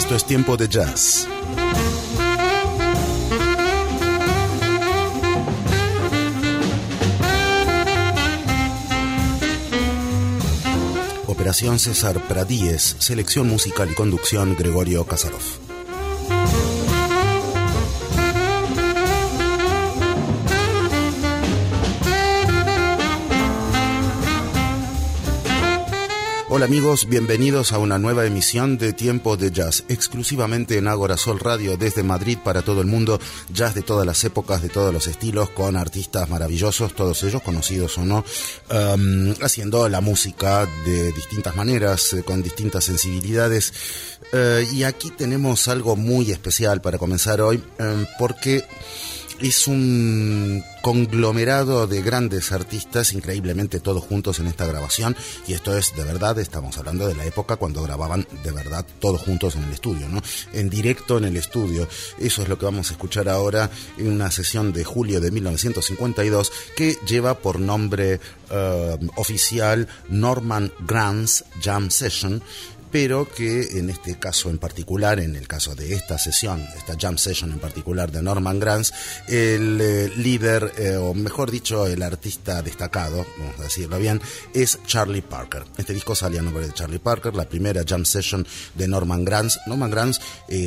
Esto es Tiempo de Jazz. Operación César Pradíez, selección musical y conducción Gregorio Kasarov. Hola amigos, bienvenidos a una nueva emisión de Tiempo de Jazz, exclusivamente en Ágora Sol Radio desde Madrid para todo el mundo, jazz de todas las épocas, de todos los estilos, con artistas maravillosos, todos ellos conocidos o no, haciendo la música de distintas maneras, con distintas sensibilidades. Y aquí tenemos algo muy especial para comenzar hoy, porque es un conglomerado de grandes artistas, increíblemente todos juntos en esta grabación, y esto es de verdad, estamos hablando de la época cuando grababan de verdad todos juntos en el estudio, ¿no? En directo en el estudio. Eso es lo que vamos a escuchar ahora en una sesión de julio de 1952 que lleva por nombre oficial Norman Granz Jam Session, pero que en este caso en particular, en el caso de esta sesión, esta jam session en particular de Norman Granz, el líder, o mejor dicho, el artista destacado, vamos a decirlo bien, es Charlie Parker. Este disco sale a nombre de Charlie Parker, la primera jam session de Norman Granz. Norman Granz,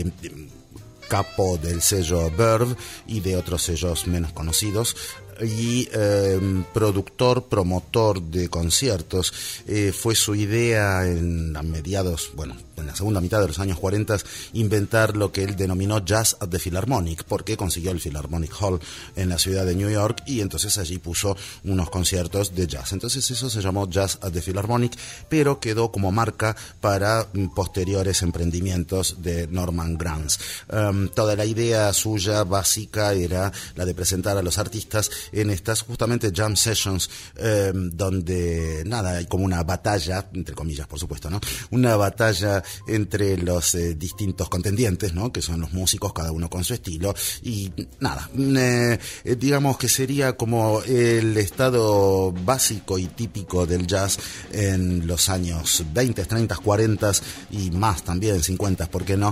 capo del sello Verve y de otros sellos menos conocidos, y productor, promotor de conciertos. Fue su idea en la segunda mitad de los años 40 inventar lo que él denominó Jazz at the Philharmonic, porque consiguió el Philharmonic Hall en la ciudad de New York y entonces allí puso unos conciertos de jazz. Entonces eso se llamó Jazz at the Philharmonic, pero quedó como marca para posteriores emprendimientos de Norman Granz. Toda la idea suya básica era la de presentar a los artistas en estas justamente jam sessions, donde hay como una batalla, entre comillas por supuesto, ¿no? Una batalla entre los distintos contendientes, ¿no? Que son los músicos, cada uno con su estilo, y digamos que sería como el estado básico y típico del jazz en los años 20, 30, 40 y más también, 50, ¿por qué no?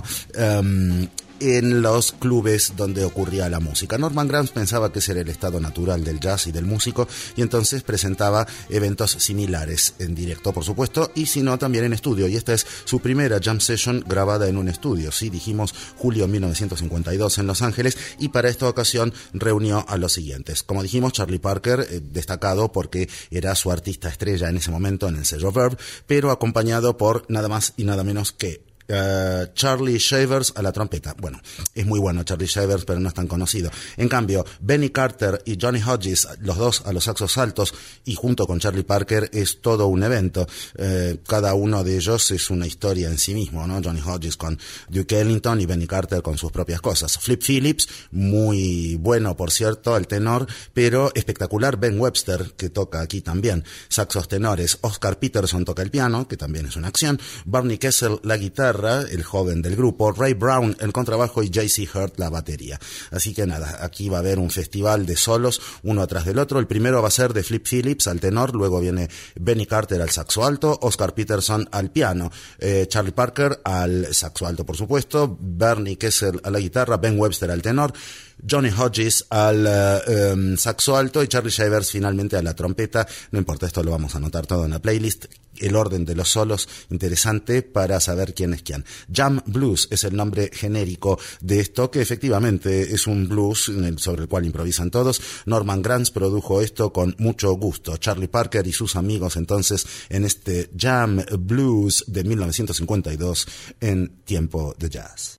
En los clubes donde ocurría la música. Norman Granz pensaba que ese era el estado natural del jazz y del músico, y entonces presentaba eventos similares en directo, por supuesto, y si no, también en estudio, y esta es su primera jam session grabada en un estudio. Sí, dijimos julio 1952 en Los Ángeles, y para esta ocasión reunió a los siguientes. Como dijimos, Charlie Parker, destacado porque era su artista estrella en ese momento en el sello Verve, pero acompañado por nada más y nada menos que Charlie Shavers a la trompeta. Bueno, es muy bueno Charlie Shavers, pero no es tan conocido. En cambio, Benny Carter y Johnny Hodges, los dos a los saxos altos, y junto con Charlie Parker es todo un evento. Cada uno de ellos es una historia en sí mismo, ¿no? Johnny Hodges con Duke Ellington y Benny Carter con sus propias cosas. Flip Phillips, muy bueno por cierto, el tenor, pero espectacular Ben Webster, que toca aquí también. Saxos tenores, Oscar Peterson toca el piano, que también es una acción. Barney Kessel la guitarra, el joven del grupo, Ray Brown el contrabajo y J.C. Hurt la batería. Así que aquí va a haber un festival de solos uno atrás del otro. El primero va a ser de Flip Phillips al tenor, luego viene Benny Carter al saxo alto, Oscar Peterson al piano, Charlie Parker al saxo alto por supuesto, Barney Kessel a la guitarra, Ben Webster al tenor, Johnny Hodges al saxo alto y Charlie Shavers finalmente a la trompeta. No importa, esto lo vamos a anotar todo en la playlist. El orden de los solos, interesante para saber quién es quién. Jam Blues es el nombre genérico de esto, que efectivamente es un blues sobre el cual improvisan todos. Norman Granz produjo esto con mucho gusto. Charlie Parker y sus amigos entonces en este Jam Blues de 1952 en Tiempo de Jazz.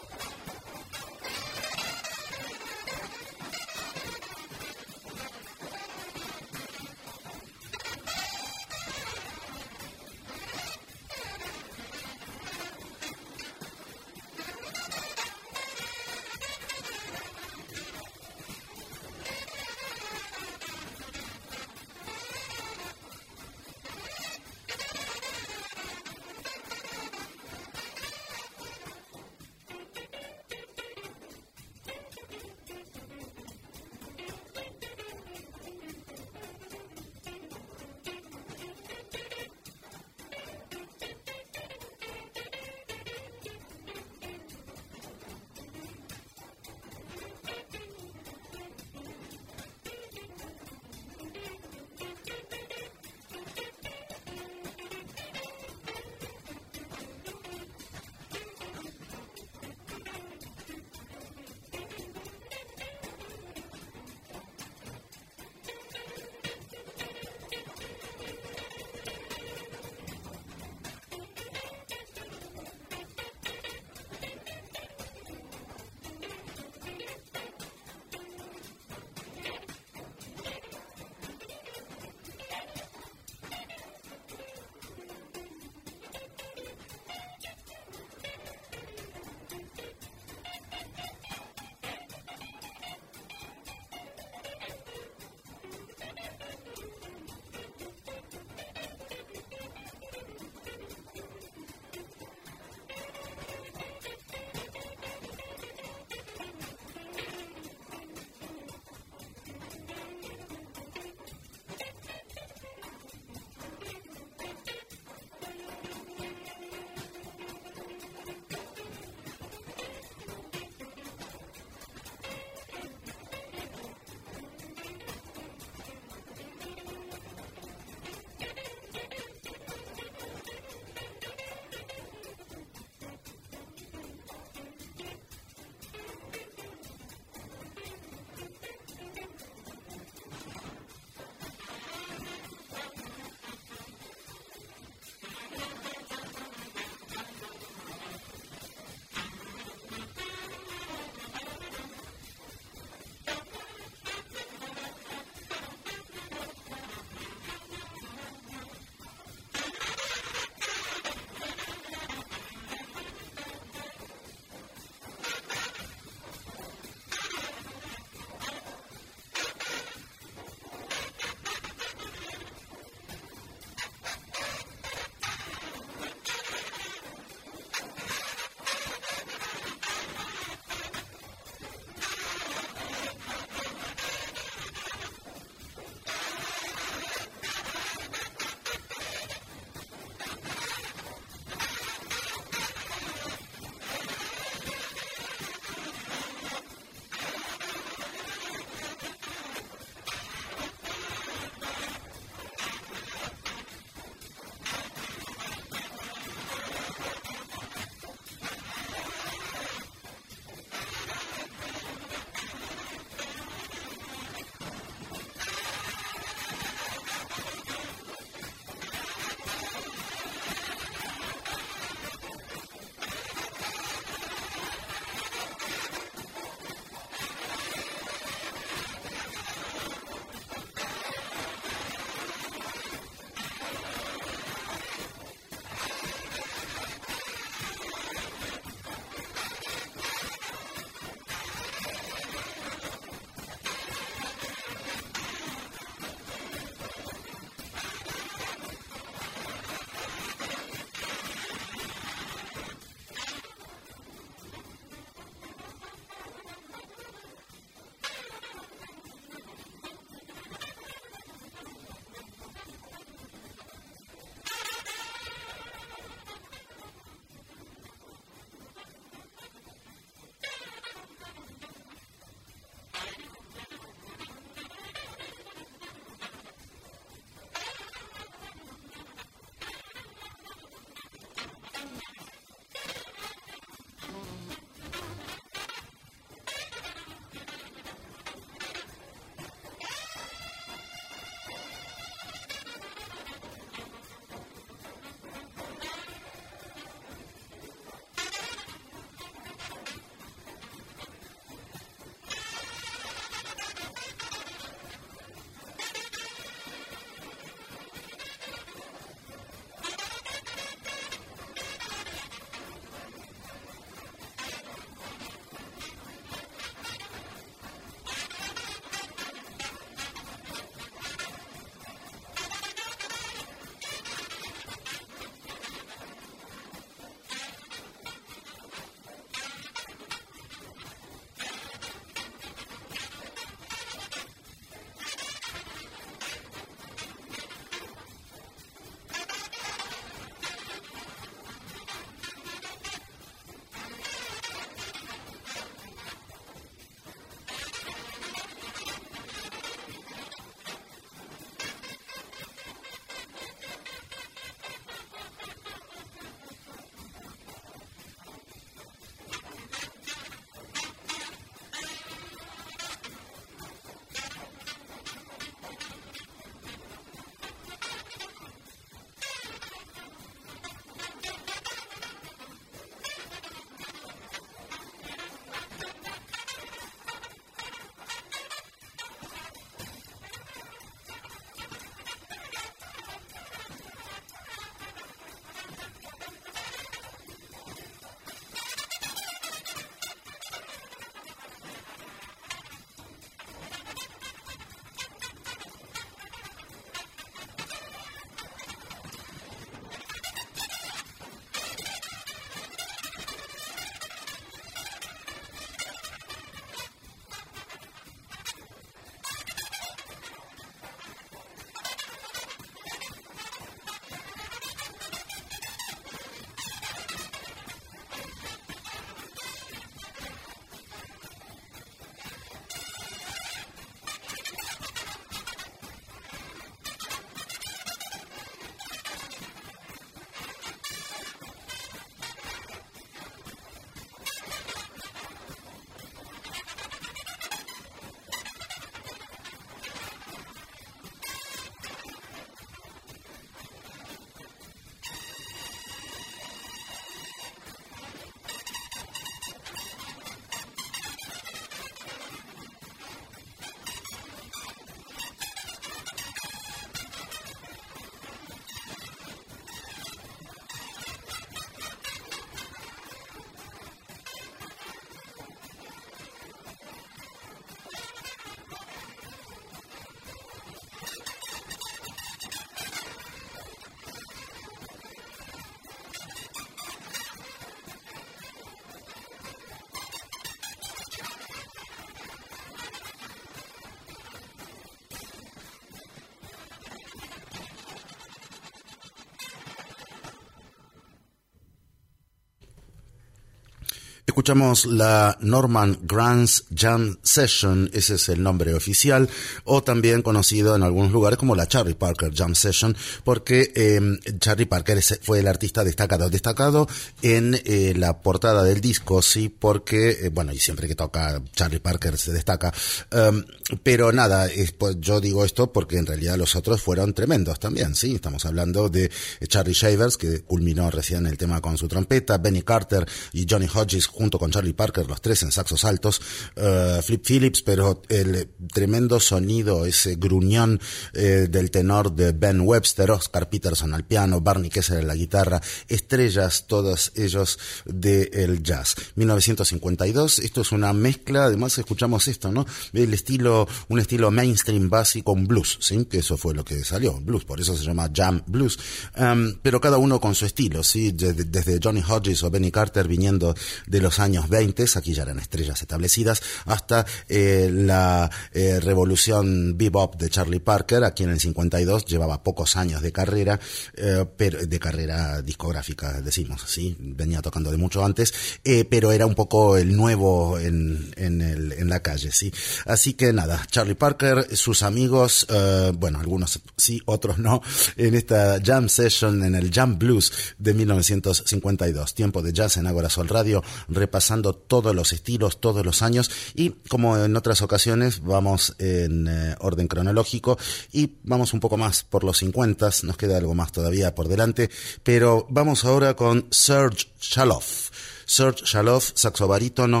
Escuchamos la Norman Granz Jam Session, ese es el nombre oficial, o también conocido en algunos lugares como la Charlie Parker Jam Session, porque Charlie Parker fue el artista destacado en la portada del disco, sí, porque, bueno, y siempre que toca Charlie Parker se destaca, pero nada, pues, yo digo esto porque en realidad los otros fueron tremendos también, sí, estamos hablando de Charlie Shavers, que culminó recién el tema con su trompeta, Benny Carter y Johnny Hodges junto con Charlie Parker, los tres en saxos altos, Flip Phillips, pero el tremendo sonido, ese gruñón del tenor de Ben Webster, Oscar Peterson al piano, Barney Kessel en la guitarra, estrellas todos ellos del jazz. 1952, esto es una mezcla, además escuchamos esto, ¿no? Un estilo mainstream básico, un blues, ¿sí? Que eso fue lo que salió, blues, por eso se llama jam blues, pero cada uno con su estilo, ¿sí? Desde Johnny Hodges o Benny Carter viniendo de los años 20, aquí ya eran estrellas establecidas, hasta la revolución bebop de Charlie Parker, aquí en el 52, llevaba pocos años de carrera, pero de carrera discográfica, decimos, ¿sí? Venía tocando de mucho antes, pero era un poco el nuevo en la calle, ¿sí? Así que nada, Charlie Parker, sus amigos, bueno, algunos sí, otros no, en esta Jam Session, en el Jam Blues de 1952, tiempo de jazz en Ágora Sol Radio, repasando todos los estilos, todos los años, y como en otras ocasiones vamos en orden cronológico y vamos un poco más por los 50, nos queda algo más todavía por delante, pero vamos ahora con Serge Chaloff. Serge Chaloff, saxo barítono,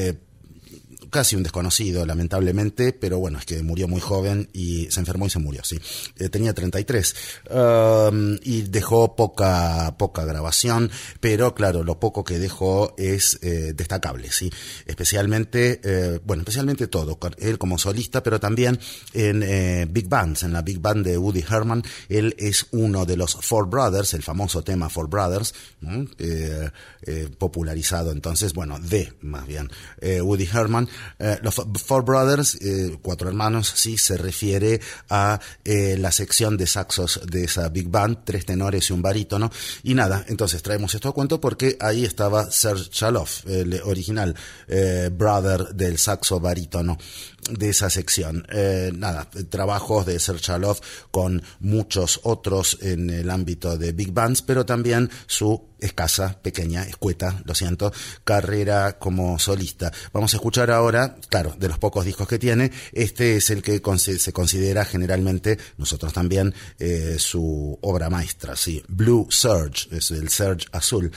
casi un desconocido, lamentablemente, pero bueno, es que murió muy joven y se enfermó y se murió, sí. Tenía 33 y dejó poca grabación, pero claro, lo poco que dejó es destacable, sí. Especialmente todo, él como solista, pero también en big bands, en la big band de Woody Herman. Él es uno de los Four Brothers, el famoso tema Four Brothers, ¿no? Popularizado entonces, más bien, Woody Herman. Los Four Brothers, cuatro hermanos, sí, se refiere a la sección de saxos de esa big band, 3 tenores y un barítono, y nada, entonces traemos esto a cuento porque ahí estaba Serge Chaloff, el original brother del saxo barítono de esa sección. Trabajos de Serge Chaloff con muchos otros en el ámbito de big bands, pero también su pequeña, escueta, lo siento, carrera como solista. Vamos a escuchar ahora, claro, de los pocos discos que tiene, este es el que se considera generalmente, nosotros también, su obra maestra, sí, Blue Serge, es el Serge azul.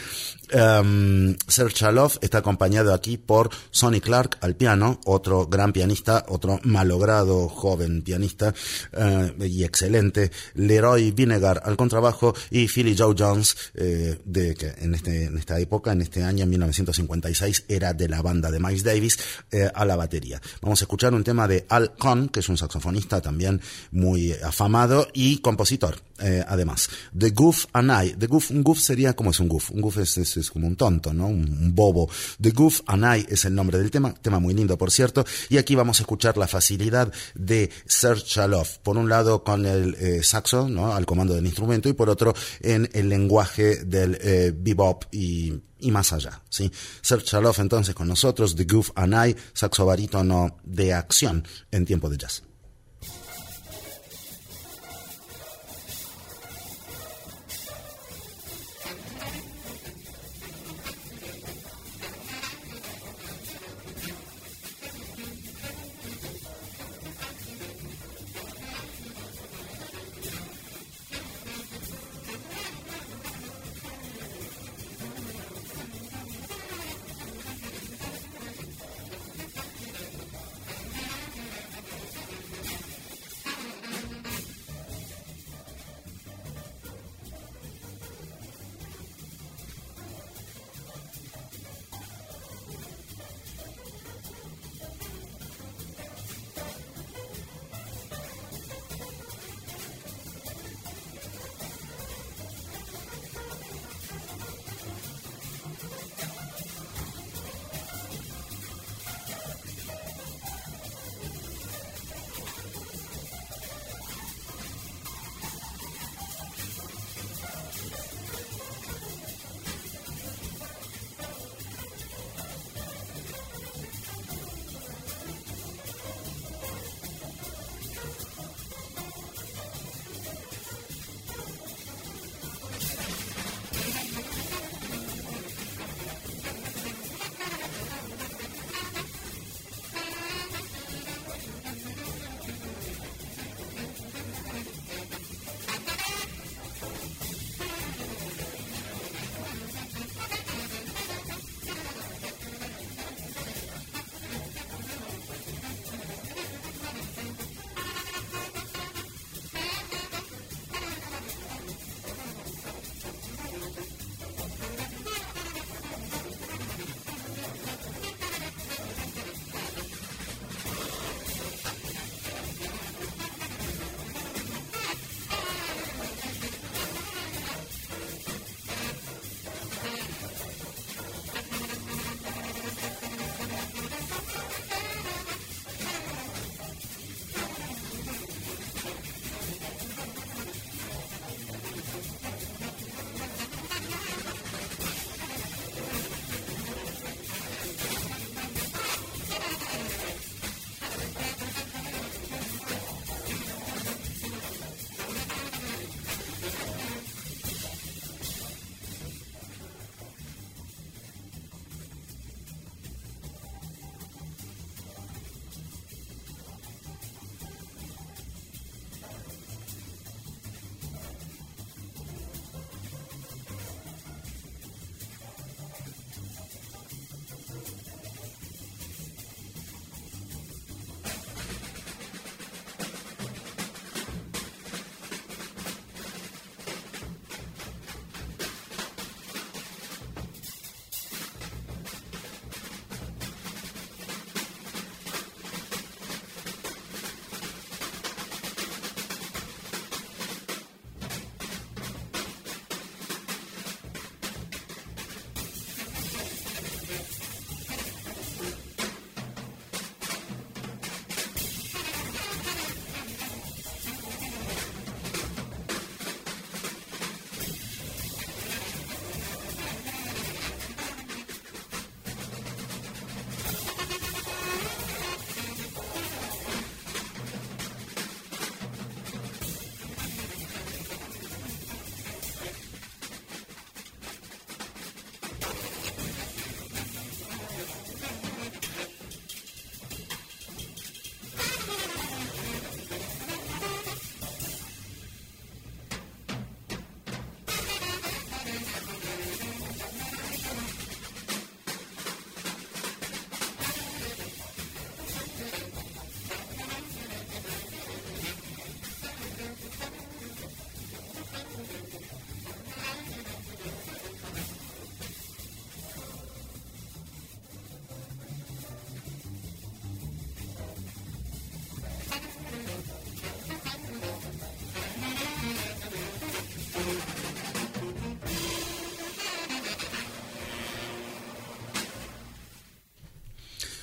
Serge Chaloff está acompañado aquí por Sonny Clark al piano, otro gran pianista, otro malogrado joven pianista y excelente, Leroy Vinegar al contrabajo y Philly Joe Jones, que en esta época, en este año, en 1956, era de la banda de Miles Davis, a la batería. Vamos a escuchar un tema de Al Cohn, que es un saxofonista también muy afamado y compositor, además. The Goof and I. Un goof sería, ¿cómo es un goof? Un goof es como un tonto, ¿no? Un bobo. The Goof and I es el nombre del tema muy lindo, por cierto, y aquí vamos a escuchar la facilidad de Serge Chaloff, por un lado con el saxo, ¿no? Al comando del instrumento, y por otro en el lenguaje del bebop y más allá, ¿sí? Serge Chaloff entonces con nosotros, The Goof and I, saxo barítono de acción en tiempo de jazz.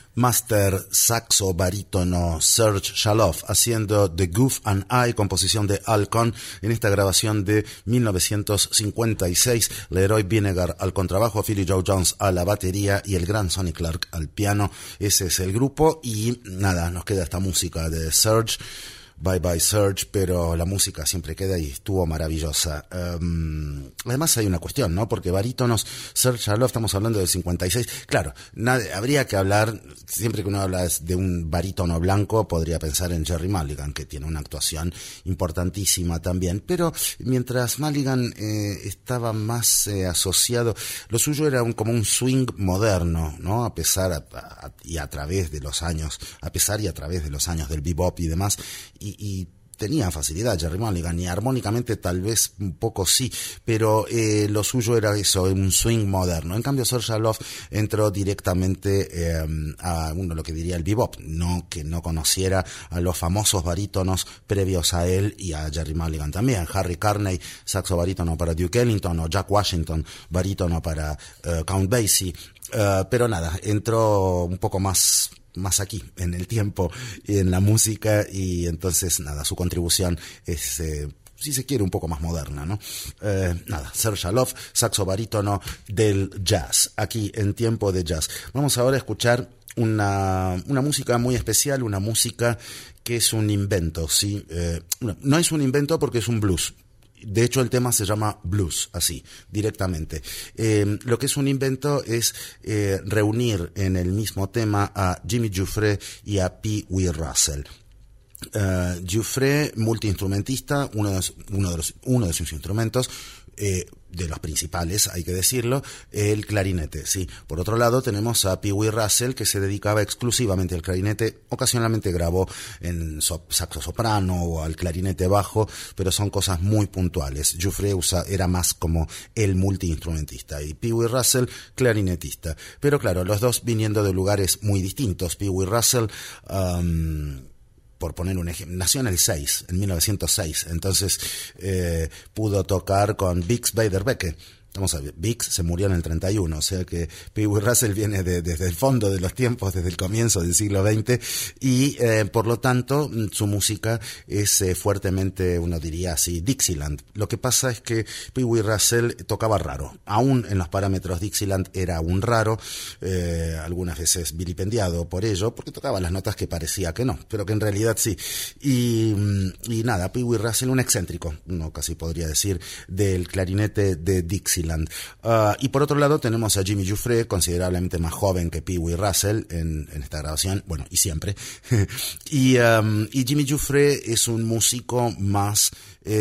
Master saxo barítono Serge Chaloff haciendo The Goof and I, composición de Al Cohn, en esta grabación de 1956. Leroy Vinegar al contrabajo, Philly Joe Jones a la batería y el gran Sonny Clark al piano. Ese es el grupo y nada, nos queda esta música de Serge. Bye Bye Serge, pero la música siempre queda y estuvo maravillosa. Además hay una cuestión, ¿no? Porque barítonos, Serge Chaloff, estamos hablando del 56. Claro, habría que hablar, siempre que uno habla de un barítono blanco, podría pensar en Gerry Mulligan, que tiene una actuación importantísima también. Pero mientras Mulligan estaba más asociado, lo suyo era como un swing moderno, ¿no? A pesar y a través de los años, a pesar y a través de los años del bebop y demás. Y tenía facilidad Gerry Mulligan, y armónicamente tal vez un poco sí, pero lo suyo era eso, un swing moderno. En cambio Serge Chaloff entró directamente a uno, lo que diría el bebop, que no conociera a los famosos barítonos previos a él y a Gerry Mulligan también. Harry Carney, saxo barítono para Duke Ellington, o Jack Washington, barítono para Count Basie, pero nada, entró un poco más aquí, en el tiempo y en la música, y entonces nada, su contribución es, si se quiere, un poco más moderna, ¿no? Serge Chaloff, saxo barítono del jazz, aquí en Tiempo de Jazz. Vamos ahora a escuchar una música muy especial, una música que es un invento, ¿sí? No es un invento porque es un blues. De hecho, el tema se llama blues, así, directamente. Lo que es un invento es reunir en el mismo tema a Jimmy Giuffre y a Pee Wee Russell. Giuffre, multiinstrumentista, uno de sus instrumentos, de los principales, hay que decirlo, el clarinete, sí. Por otro lado, tenemos a Pee Wee Russell, que se dedicaba exclusivamente al clarinete. Ocasionalmente grabó en saxo soprano o al clarinete bajo, pero son cosas muy puntuales. Giuffre era más como el multiinstrumentista y Pee Wee Russell clarinetista. Pero claro, los dos viniendo de lugares muy distintos. Pee Wee Russell, por poner un ejemplo, nació en 1906, entonces pudo tocar con Bix Beiderbecke. Vamos a ver, Bix se murió en el 31, o sea que Pee Wee Russell viene desde el fondo de los tiempos, desde el comienzo del siglo XX, y por lo tanto su música es fuertemente, uno diría así, Dixieland. Lo que pasa es que Pee Wee Russell tocaba raro, aún en los parámetros Dixieland era un raro, algunas veces vilipendiado por ello, porque tocaba las notas que parecía que no, pero que en realidad sí. Y nada, Pee Wee Russell, un excéntrico, uno casi podría decir, del clarinete de Dixieland. Y por otro lado tenemos a Jimmy Giuffre, considerablemente más joven que Pee Wee Russell en esta grabación, bueno, y siempre. y Jimmy Giuffre es un músico más,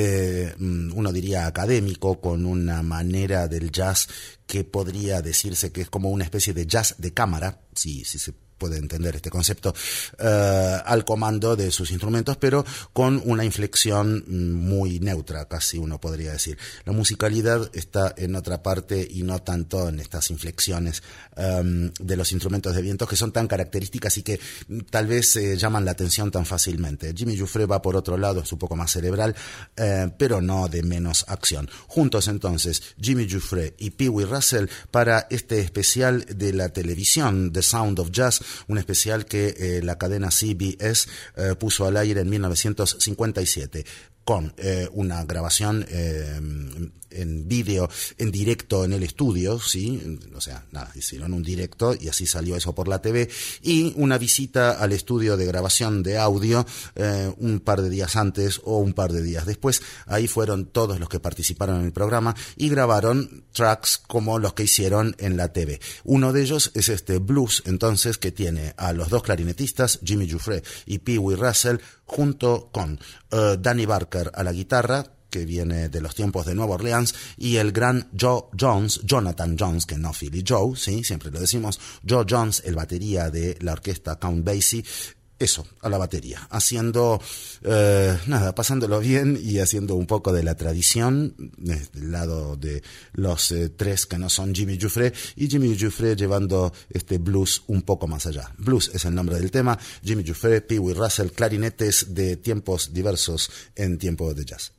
uno diría académico, con una manera del jazz que podría decirse que es como una especie de jazz de cámara, si se puede entender este concepto, al comando de sus instrumentos, pero con una inflexión muy neutra, casi uno podría decir. La musicalidad está en otra parte y no tanto en estas inflexiones de los instrumentos de viento, que son tan características y que tal vez llaman la atención tan fácilmente. Jimmy Giuffre va por otro lado, es un poco más cerebral, pero no de menos acción. Juntos entonces, Jimmy Giuffre y Pee Wee Russell para este especial de la televisión, The Sound of Jazz, un especial que la cadena CBS puso al aire en 1957 con una grabación en vídeo, en directo en el estudio, ¿sí? O sea, nada, hicieron un directo y así salió eso por la TV, y una visita al estudio de grabación de audio un par de días antes o un par de días después. Ahí fueron todos los que participaron en el programa y grabaron tracks como los que hicieron en la TV. Uno de ellos es este blues, entonces, que tiene a los dos clarinetistas, Jimmy Giuffre y Pee Wee Russell, junto con Danny Barker a la guitarra, que viene de los tiempos de Nueva Orleans, y el gran Jonathan Jones, que no Philly Joe, ¿sí? Siempre lo decimos, Joe Jones, el batería de la orquesta Count Basie, eso, a la batería, haciendo, pasándolo bien y haciendo un poco de la tradición, del lado de los tres que no son Jimmy Giuffre, y Jimmy Giuffre llevando este blues un poco más allá. Blues es el nombre del tema. Jimmy Giuffre, Pee Wee Russell, clarinetes de tiempos diversos en Tiempo de Jazz.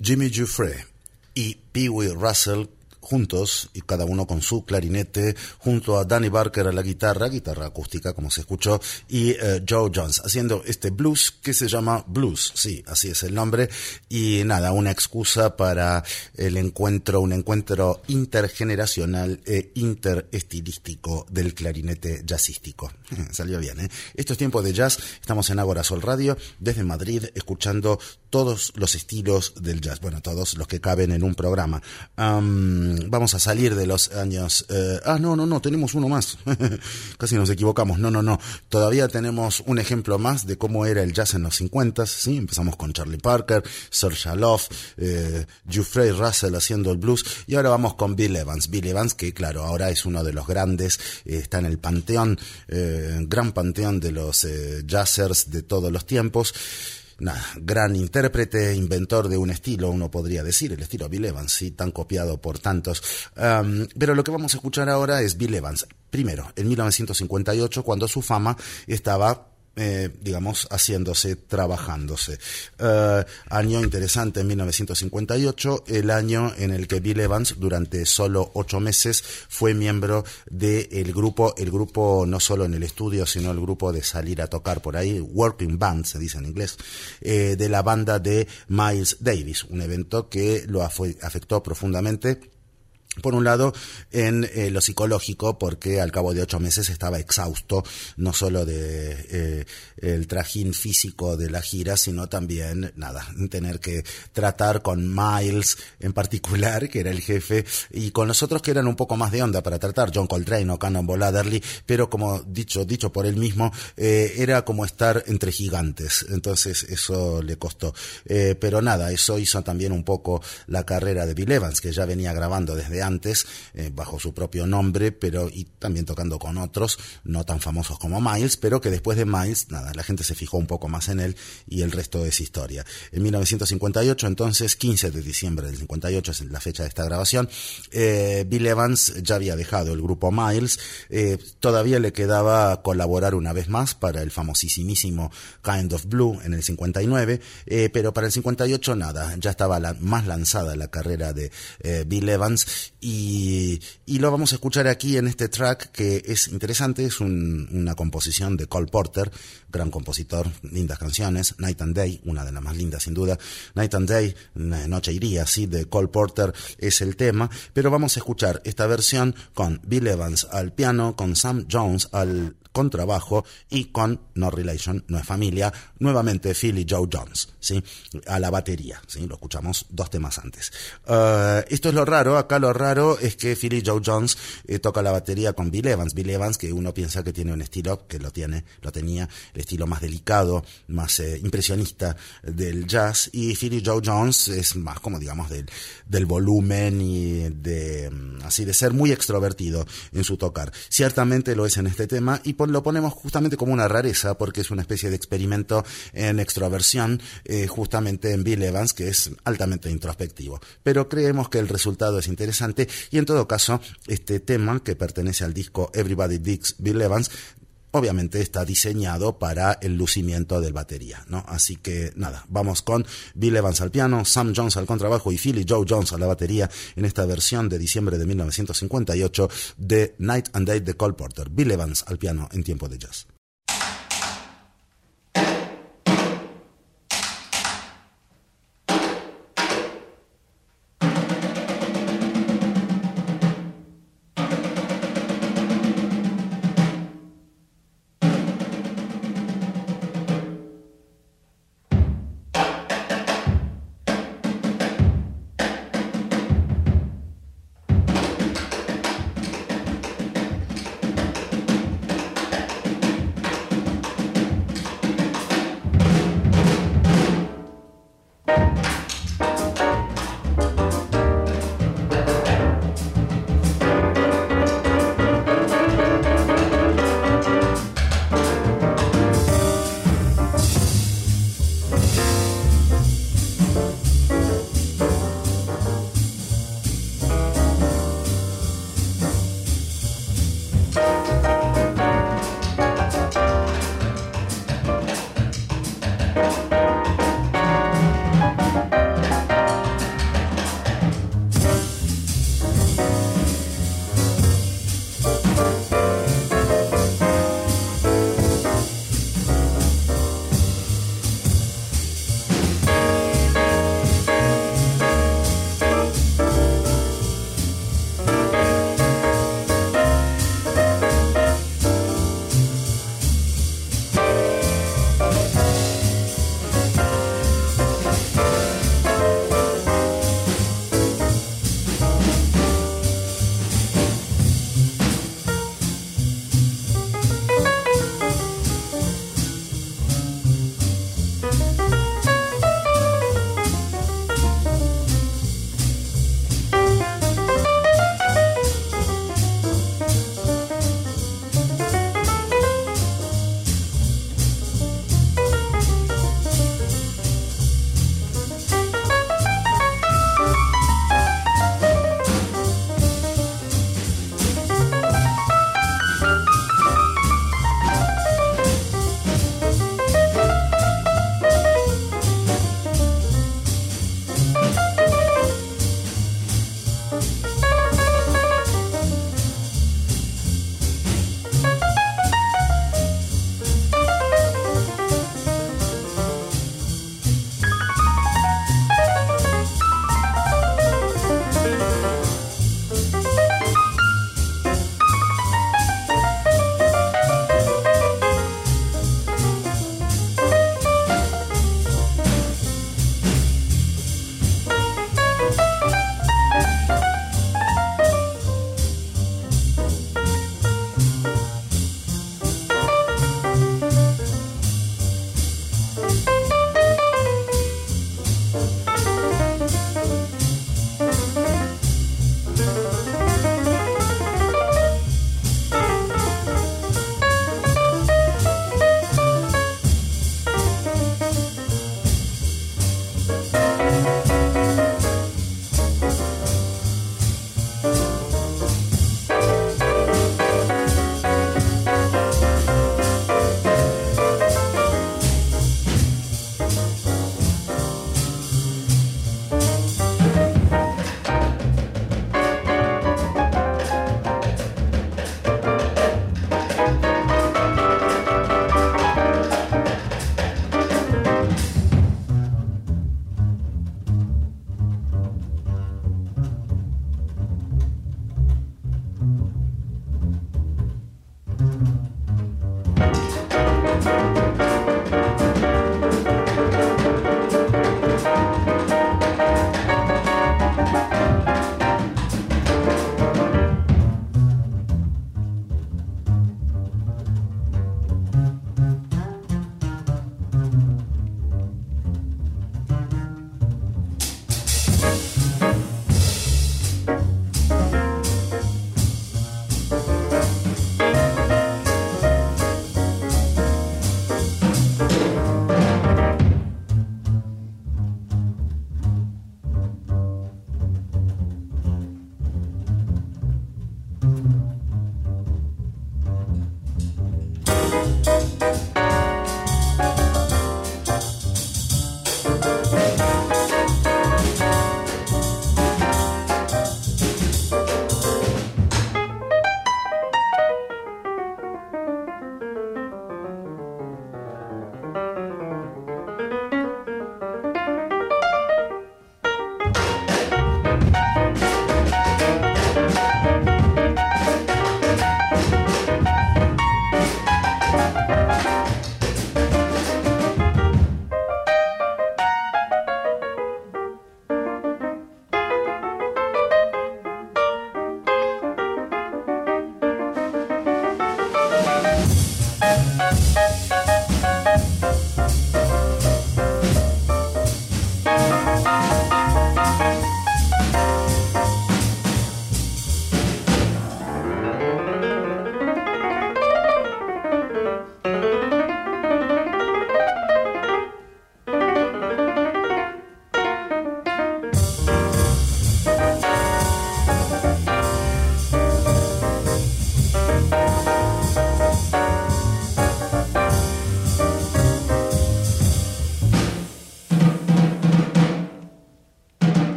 Jimmy Giuffre y Pee Wee Russell juntos, y cada uno con su clarinete, junto a Danny Barker a la guitarra acústica como se escuchó, y Joe Jones haciendo este blues que se llama blues, sí, así es el nombre, y nada, una excusa para un encuentro intergeneracional e interestilístico del clarinete jazzístico. Salió bien, ¿eh? Esto es Tiempo de Jazz, estamos en Ágora Sol Radio, desde Madrid, escuchando todos los estilos del jazz, bueno, todos los que caben en un programa. Vamos a salir de los años... no, tenemos uno más. Casi nos equivocamos. No. Todavía tenemos un ejemplo más de cómo era el jazz en los 50, ¿sí? Empezamos con Charlie Parker, Serge Love, Giuffre y Russell haciendo el blues, y ahora vamos con Bill Evans. Bill Evans, que claro, ahora es uno de los grandes, está en el panteón, gran panteón de los jazzers de todos los tiempos. Nada, gran intérprete, inventor de un estilo, uno podría decir, el estilo Bill Evans, sí, tan copiado por tantos. Pero lo que vamos a escuchar ahora es Bill Evans. Primero, en 1958, cuando su fama estaba haciéndose, trabajándose. Año interesante en 1958, el año en el que Bill Evans durante solo 8 meses fue miembro del grupo, el grupo no solo en el estudio, sino el grupo de salir a tocar por ahí, working band se dice en inglés, de la banda de Miles Davis, un evento que lo afectó profundamente. Por un lado, en lo psicológico, porque al cabo de 8 meses estaba exhausto, no solo de el trajín físico de la gira, sino también, tener que tratar con Miles en particular, que era el jefe, y con los otros que eran un poco más de onda para tratar, John Coltrane o Cannonball Adderley, pero como dicho por él mismo, era como estar entre gigantes, entonces eso le costó. Pero nada, eso hizo también un poco la carrera de Bill Evans, que ya venía grabando desde antes, bajo su propio nombre, y también tocando con otros, no tan famosos como Miles, pero que después de Miles, la gente se fijó un poco más en él, y el resto es historia. En 1958, entonces, 15 de diciembre del 58 es la fecha de esta grabación, Bill Evans ya había dejado el grupo Miles, todavía le quedaba colaborar una vez más para el famosísimo Kind of Blue en el 59, pero para el 58 ya estaba más lanzada la carrera de Bill Evans, y lo vamos a escuchar aquí en este track que es interesante, es una composición de Cole Porter, gran compositor, lindas canciones, Night and Day, una de las más lindas sin duda, Night and Day, Noche y Día, sí, de Cole Porter es el tema, pero vamos a escuchar esta versión con Bill Evans al piano, con Sam Jones al contrabajo y con No Relation, no es familia, nuevamente Philly Joe Jones, ¿sí? A la batería, ¿sí? Lo escuchamos 2 temas antes. Esto es lo raro, acá lo raro es que Philly Joe Jones toca la batería con Bill Evans, que uno piensa que tiene un estilo, que lo tenía, el estilo más delicado, más impresionista del jazz, y Philly Joe Jones es más como digamos del volumen y de ser muy extrovertido en su tocar. Ciertamente lo es en este tema, y lo ponemos justamente como una rareza, porque es una especie de experimento en extroversión, justamente en Bill Evans, que es altamente introspectivo. Pero creemos que el resultado es interesante, y en todo caso, este tema, que pertenece al disco Everybody Digs Bill Evans, obviamente está diseñado para el lucimiento del batería, ¿no? Así que vamos con Bill Evans al piano, Sam Jones al contrabajo y Philly Joe Jones a la batería en esta versión de diciembre de 1958 de Night and Day de Cole Porter. Bill Evans al piano en Tiempo de Jazz.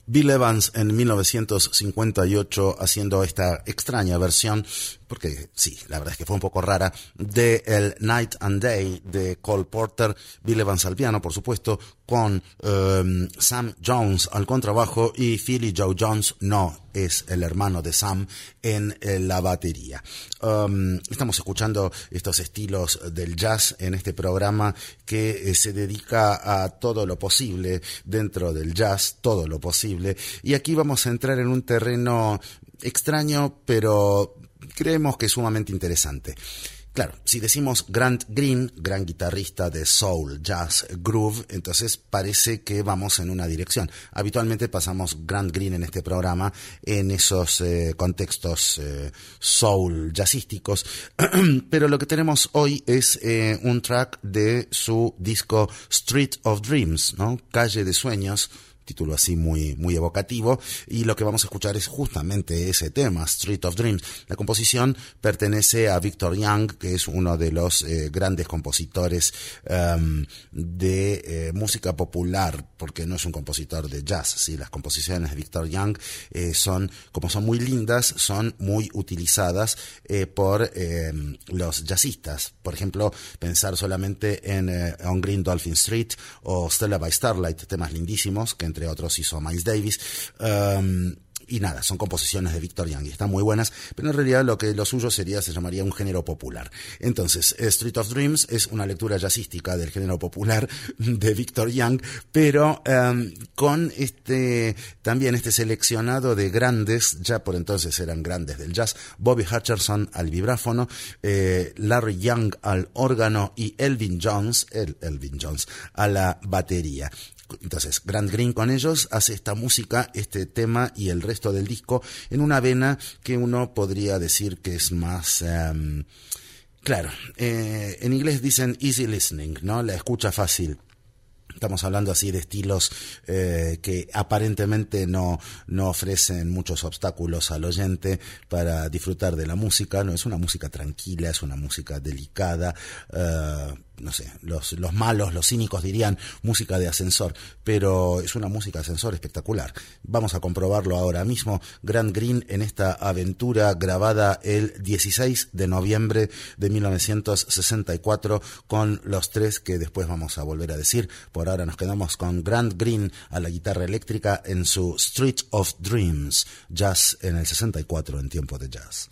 Bill Evans en 1958 haciendo esta extraña versión, porque sí, la verdad es que fue un poco rara, de el Night and Day de Cole Porter. Bill Evans al piano, por supuesto, con Sam Jones al contrabajo, y Philly Joe Jones no es el hermano de Sam en la batería. Estamos escuchando estos estilos del jazz en este programa que se dedica a todo lo posible dentro del jazz, todo lo posible. Y aquí vamos a entrar en un terreno extraño, pero creemos que es sumamente interesante. Claro, si decimos Grant Green, gran guitarrista de soul, jazz, groove, entonces parece que vamos en una dirección. Habitualmente pasamos Grant Green en este programa en esos contextos soul jazzísticos, pero lo que tenemos hoy es un track de su disco Street of Dreams, ¿no? Calle de Sueños, título así muy evocativo, y lo que vamos a escuchar es justamente ese tema, Street of Dreams. La composición pertenece a Victor Young, que es uno de los grandes compositores de música popular, porque no es un compositor de jazz, ¿sí? Las composiciones de Victor Young son muy lindas, son muy utilizadas por los jazzistas. Por ejemplo, pensar solamente en On Green Dolphin Street o Stella by Starlight, temas lindísimos que entre otros hizo Miles Davis. Y nada, son composiciones de Victor Young y están muy buenas, pero en realidad lo suyo se llamaría un género popular. Entonces, Street of Dreams es una lectura jazzística del género popular de Victor Young, pero con también este seleccionado de grandes, ya por entonces eran grandes del jazz, Bobby Hutcherson al vibráfono, Larry Young al órgano y Elvin Jones a la batería. Entonces, Grant Green con ellos hace esta música, este tema y el resto del disco en una vena que uno podría decir que es más... claro, en inglés dicen easy listening, ¿no? La escucha fácil. Estamos hablando así de estilos que aparentemente no ofrecen muchos obstáculos al oyente para disfrutar de la música. No es una música tranquila, es una música delicada. No sé, los malos, los cínicos dirían música de ascensor, pero es una música de ascensor espectacular. Vamos a comprobarlo ahora mismo. Grant Green en esta aventura grabada el 16 de noviembre de 1964 con los tres que después vamos a volver a decir. Por ahora nos quedamos con Grant Green a la guitarra eléctrica en su Street of Dreams, jazz en el 64 en tiempo de jazz.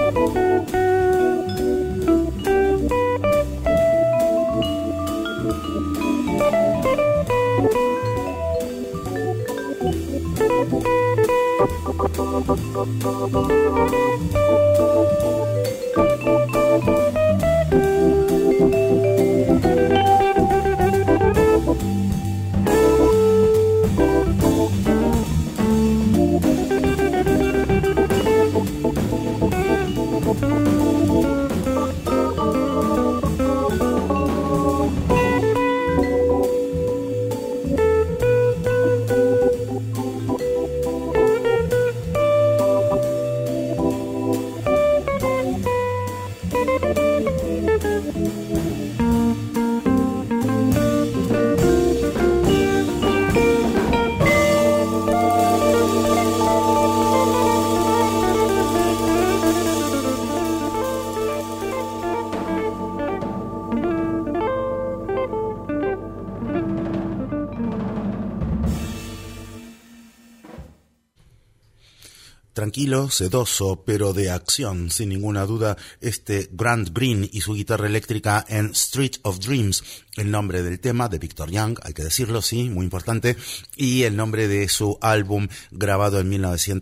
Tranquilo, sedoso, pero de acción, sin ninguna duda, Grant Green y su guitarra eléctrica en Street of Dreams, el nombre del tema de Victor Young, hay que decirlo, sí, muy importante, y el nombre de su álbum grabado en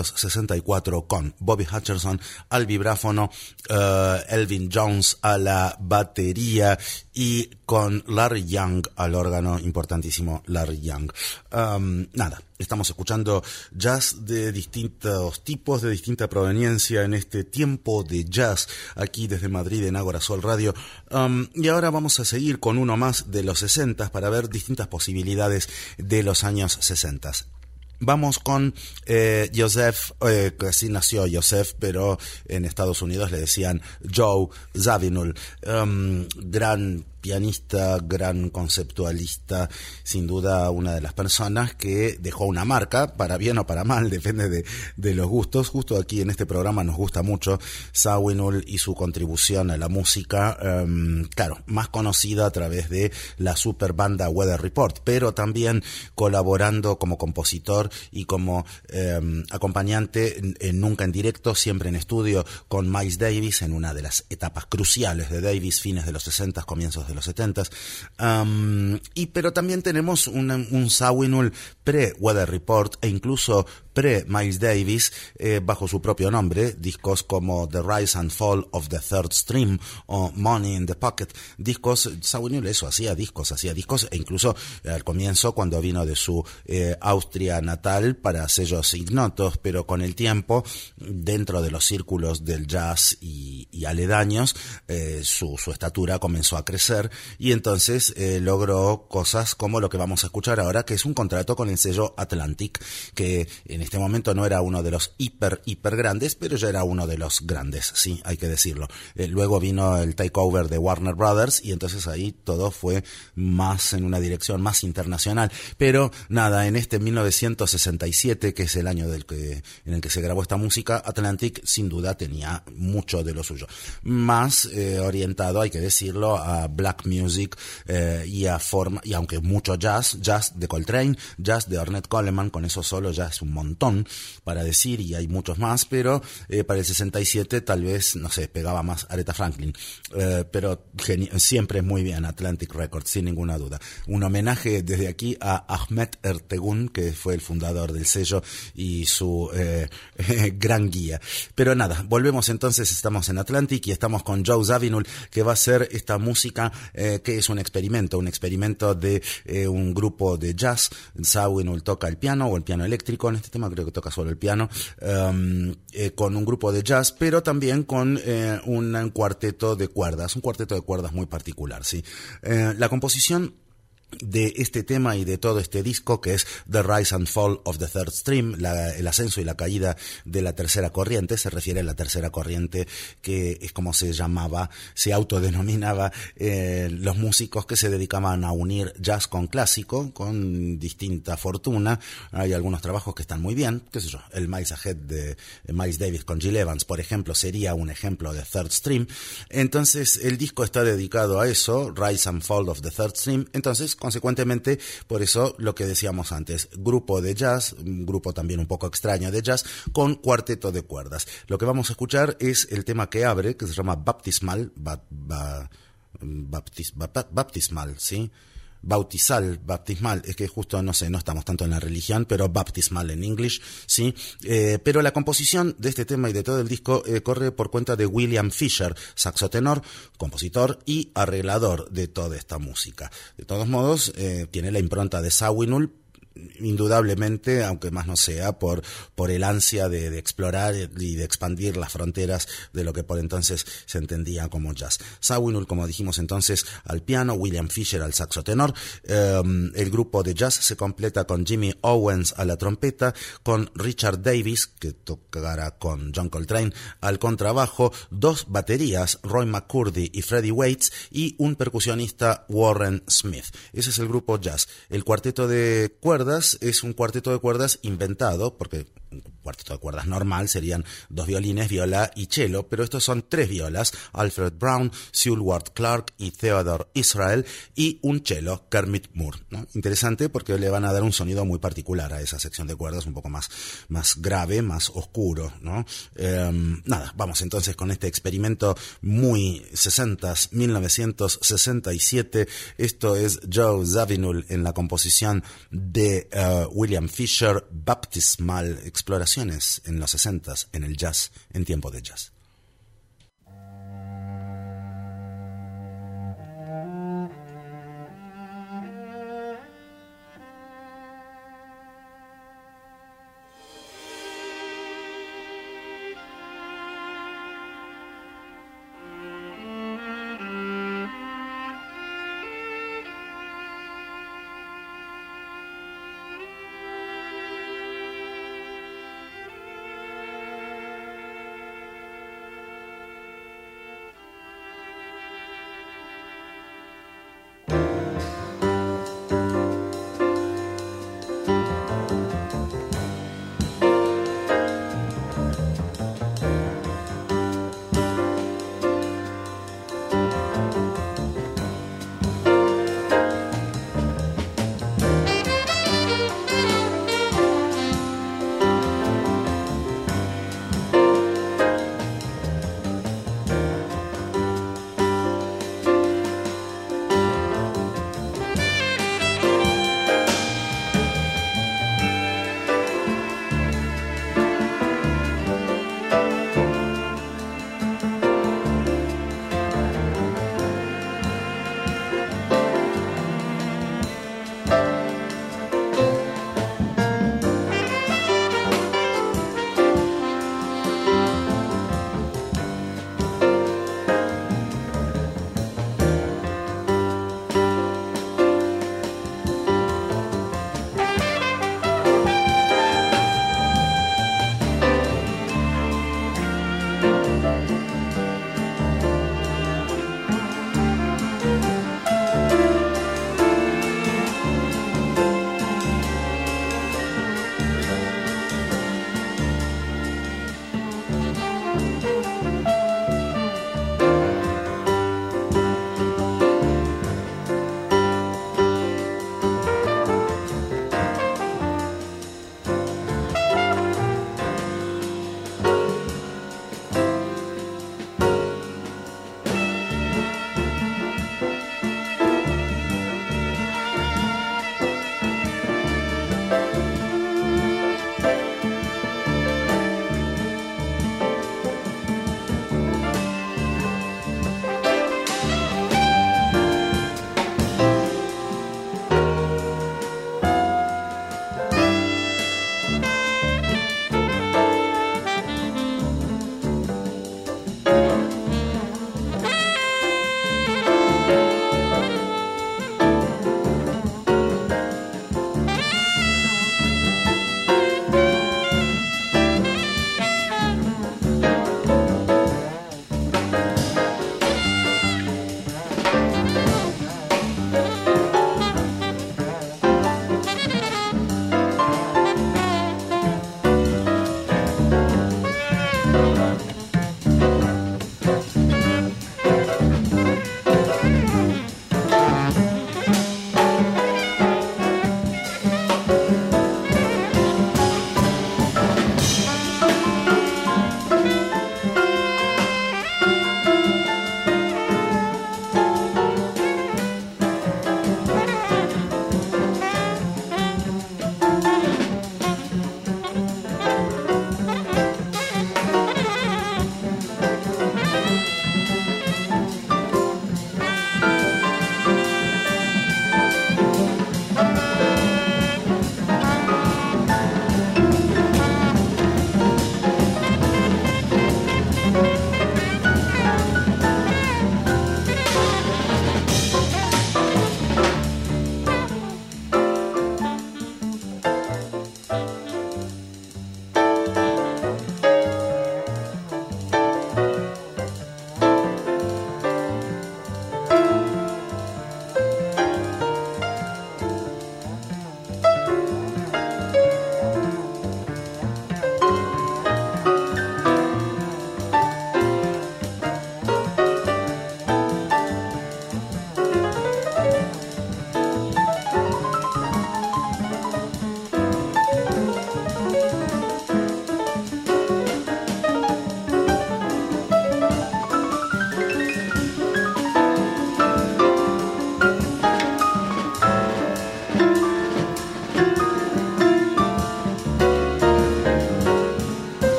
1964 con Bobby Hutcherson al vibráfono, Elvin Jones a la batería y con Larry Young al órgano, importantísimo Larry Young. Nada, estamos escuchando jazz de distintos tipos, de distinta proveniencia en este tiempo de jazz aquí desde Madrid en Ágora Sol Radio. Y ahora vamos a seguir con uno más de los 60 para ver distintas posibilidades de los años 60. Vamos con Joseph, que así nació Joseph, pero en Estados Unidos le decían Joe Zawinul, gran pianista, gran conceptualista, sin duda una de las personas que dejó una marca, para bien o para mal, depende de los gustos. Justo aquí en este programa nos gusta mucho Zawinul y su contribución a la música, claro, más conocida a través de la super banda Weather Report, pero también colaborando como compositor y como acompañante, nunca en directo, siempre en estudio, con Miles Davis en una de las etapas cruciales de Davis, fines de los 60, comienzos de los 70. Pero también tenemos un Zawinul pre-Weather Report e incluso pre-Miles Davis, bajo su propio nombre, discos como The Rise and Fall of the Third Stream o Money in the Pocket, discos, Zawinul eso, hacía discos e incluso al comienzo cuando vino de su Austria natal para sellos ignotos, pero con el tiempo, dentro de los círculos del jazz y aledaños, su estatura comenzó a crecer y entonces logró cosas como lo que vamos a escuchar ahora, que es un contrato con el sello Atlantic, que en este momento no era uno de los hiper grandes, pero ya era uno de los grandes, sí, hay que decirlo. Luego vino el takeover de Warner Brothers y entonces ahí todo fue más en una dirección más internacional, pero nada, en este 1967, que es el año en el que se grabó esta música, Atlantic sin duda tenía mucho de lo suyo, más orientado, hay que decirlo, a black music y aunque mucho jazz de Coltrane, jazz de Ornette Coleman, con eso solo ya es un montón para decir, y hay muchos más, pero para el 67 tal vez, no sé, pegaba más Aretha Franklin, pero siempre muy bien Atlantic Records, sin ninguna duda. Un homenaje desde aquí a Ahmet Ertegun, que fue el fundador del sello y su gran guía. Pero nada, volvemos entonces, estamos en Atlantic y estamos con Joe Zawinul, que va a hacer esta música que es un experimento de un grupo de jazz. Zawinul toca el piano o el piano eléctrico, en este tema creo que toca solo el piano, con un grupo de jazz, pero también con un cuarteto de cuerdas muy particular, ¿sí? La composición de este tema y de todo este disco, que es The Rise and Fall of the Third Stream, el ascenso y la caída de la tercera corriente, se refiere a la tercera corriente, que es como se autodenominaba los músicos que se dedicaban a unir jazz con clásico, con distinta fortuna. Hay algunos trabajos que están muy bien, qué sé yo, el Miles Ahead de Miles Davis con Gil Evans, por ejemplo, sería un ejemplo de Third Stream. Entonces el disco está dedicado a eso, Rise and Fall of the Third Stream. Entonces consecuentemente, por eso lo que decíamos antes, grupo de jazz, un grupo también un poco extraño de jazz, con cuarteto de cuerdas. Lo que vamos a escuchar es el tema que abre, que se llama Baptismal, baptismal, ¿sí? Bautismal, es que justo no sé, no estamos tanto en la religión, pero baptismal en inglés, sí. Pero la composición de este tema y de todo el disco corre por cuenta de William Fisher, saxotenor, compositor y arreglador de toda esta música. De todos modos, tiene la impronta de Zawinul, indudablemente, aunque más no sea por el ansia de explorar y de expandir las fronteras de lo que por entonces se entendía como jazz. Zawinul, como dijimos entonces, al piano, William Fisher al saxo tenor. El grupo de jazz se completa con Jimmy Owens a la trompeta, con Richard Davis, que tocará con John Coltrane, al contrabajo, dos baterías, Roy McCurdy y Freddie Waits, y un percusionista, Warren Smith. Ese es el grupo jazz. El cuarteto de cuerdas es un cuarteto de cuerdas inventado, porque un cuarteto de cuerdas normal serían dos violines, viola y cello, pero estos son tres violas, Alfred Brown, Sewell Ward Clark y Theodore Israel, y un cello, Kermit Moore, ¿no? Interesante porque le van a dar un sonido muy particular a esa sección de cuerdas, un poco más grave, más oscuro, ¿no? Nada, vamos entonces con este experimento muy 60s, 1967. Esto es Joe Zawinul en la composición de William Fisher, Baptismal, exploraciones en los 60s en el jazz, en tiempo de jazz.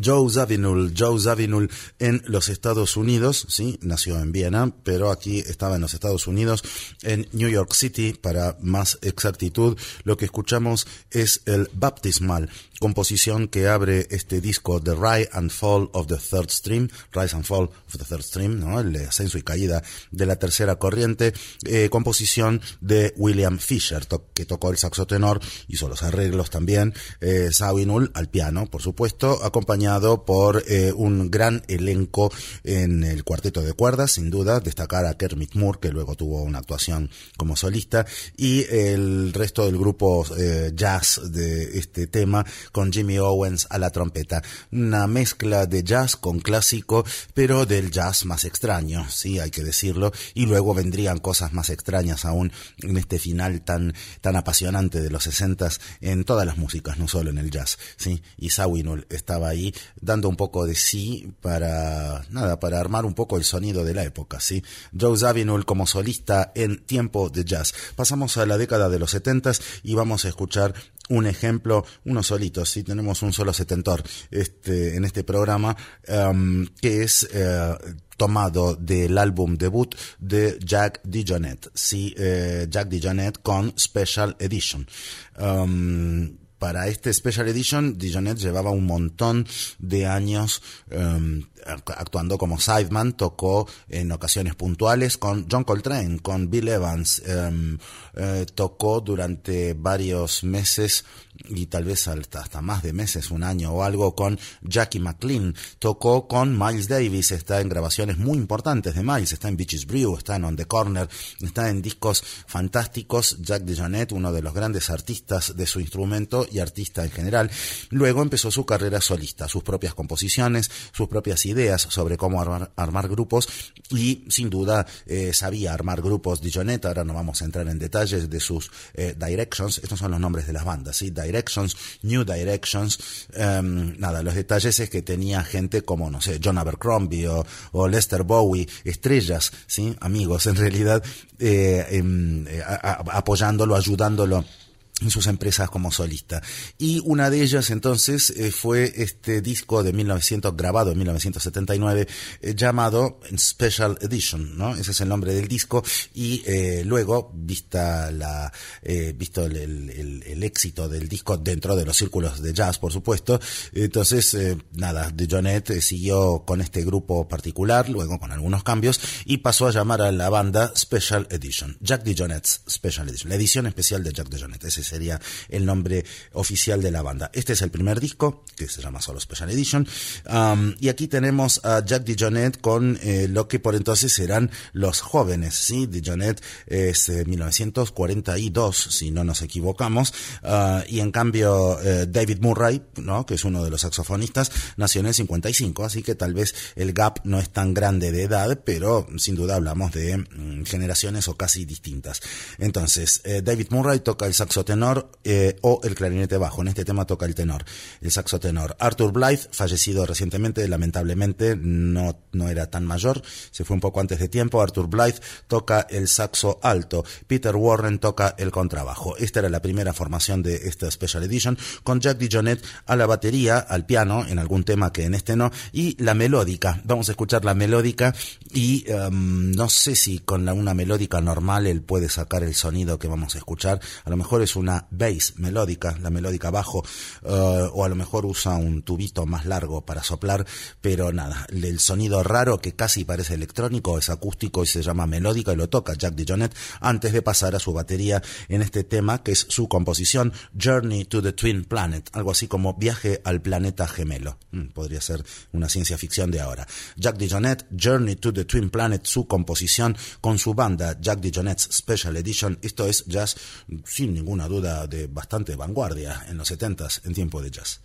Joe Zawinul en los Estados Unidos, sí, nació en Viena, pero aquí estaba en los Estados Unidos, en New York City, para más exactitud. Lo que escuchamos es el Baptismal, composición que abre este disco The Rise and Fall of the Third Stream, Rise and Fall of the Third Stream, ¿no? El ascenso y caída de la tercera corriente, composición de William Fisher, que tocó el saxo tenor, hizo los arreglos también, Zawinul al piano, por supuesto, acompañado por un gran elenco en el cuarteto de cuerdas, sin duda, destacar a Kermit Moore, que luego tuvo una actuación como solista, y el resto del grupo jazz de este tema, con Jimmy Owens a la trompeta. Una mezcla de jazz con clásico, pero del jazz más extraño, sí, hay que decirlo, y luego vendrían cosas más extrañas aún en este final tan apasionante de los 60s en todas las músicas, no solo en el jazz, sí, y Zawinul estaba ahí dando un poco de sí para armar un poco el sonido de la época, sí. Joe Zawinul como solista en tiempo de jazz. Pasamos a la década de los 70s y vamos a escuchar un ejemplo, uno solito, sí, tenemos un solo setentor en este programa, que es tomado del álbum debut de Jack DeJohnette, sí, Jack DeJohnette con Special Edition. Para este Special Edition, DeJohnette llevaba un montón de años actuando como sideman, tocó en ocasiones puntuales con John Coltrane, con Bill Evans, tocó durante varios meses y tal vez hasta más de meses, un año o algo, con Jackie McLean, tocó con Miles Davis, está en grabaciones muy importantes de Miles, está en Beaches Brew, está en On the Corner, está en discos fantásticos. Jack DeJohnette, uno de los grandes artistas de su instrumento y artista en general. Luego empezó su carrera solista, sus propias composiciones, sus propias ideas sobre cómo armar grupos, y sin duda sabía armar grupos DeJohnette. Ahora no vamos a entrar en detalles de sus directions, estos son los nombres de las bandas, ¿sí? Directions, New Directions, los detalles es que tenía gente como, no sé, John Abercrombie o Lester Bowie, estrellas, ¿sí? Amigos en realidad, apoyándolo, ayudándolo en sus empresas como solista. Y una de ellas entonces fue este disco de grabado en 1979, llamado Special Edition, ¿no? Ese es el nombre del disco, y luego, visto el éxito del disco dentro de los círculos de jazz, por supuesto, entonces DeJohnette siguió con este grupo particular, luego con algunos cambios, y pasó a llamar a la banda Special Edition, Jack DeJohnette's Special Edition, la edición especial de Jack DeJohnette. Ese sería el nombre oficial de la banda. Este es el primer disco, que se llama solo Special Edition, y aquí tenemos a Jack DeJohnette con lo que por entonces eran los jóvenes, ¿sí? DeJohnette es 1942, si no nos equivocamos, y en cambio David Murray, ¿no?, que es uno de los saxofonistas, nació en el 55, así que tal vez el gap no es tan grande de edad, pero sin duda hablamos de generaciones o casi distintas. Entonces, David Murray toca el saxo tenor o el clarinete bajo. En este tema toca el tenor, el saxo tenor. Arthur Blythe, fallecido recientemente, lamentablemente, no era tan mayor, se fue un poco antes de tiempo. Arthur Blythe toca el saxo alto, Peter Warren toca el contrabajo. Esta era la primera formación de esta Special Edition, con Jack DeJohnette a la batería, al piano, en algún tema que en este no, y la melódica. Vamos a escuchar la melódica, y no sé si con una melódica normal él puede sacar el sonido que vamos a escuchar. A lo mejor es una bass melódica, la melódica bajo, o a lo mejor usa un tubito más largo para soplar, pero nada, el sonido raro que casi parece electrónico es acústico y se llama melódica, y lo toca Jack DeJohnette antes de pasar a su batería en este tema, que es su composición, Journey to the Twin Planet, algo así como Viaje al planeta gemelo. Podría ser una ciencia ficción de ahora. Jack DeJohnette, Journey to the Twin Planet, su composición con su banda Jack DeJohnette's Special Edition. Esto es jazz sin ninguna duda de bastante vanguardia en los 70s en tiempo de jazz.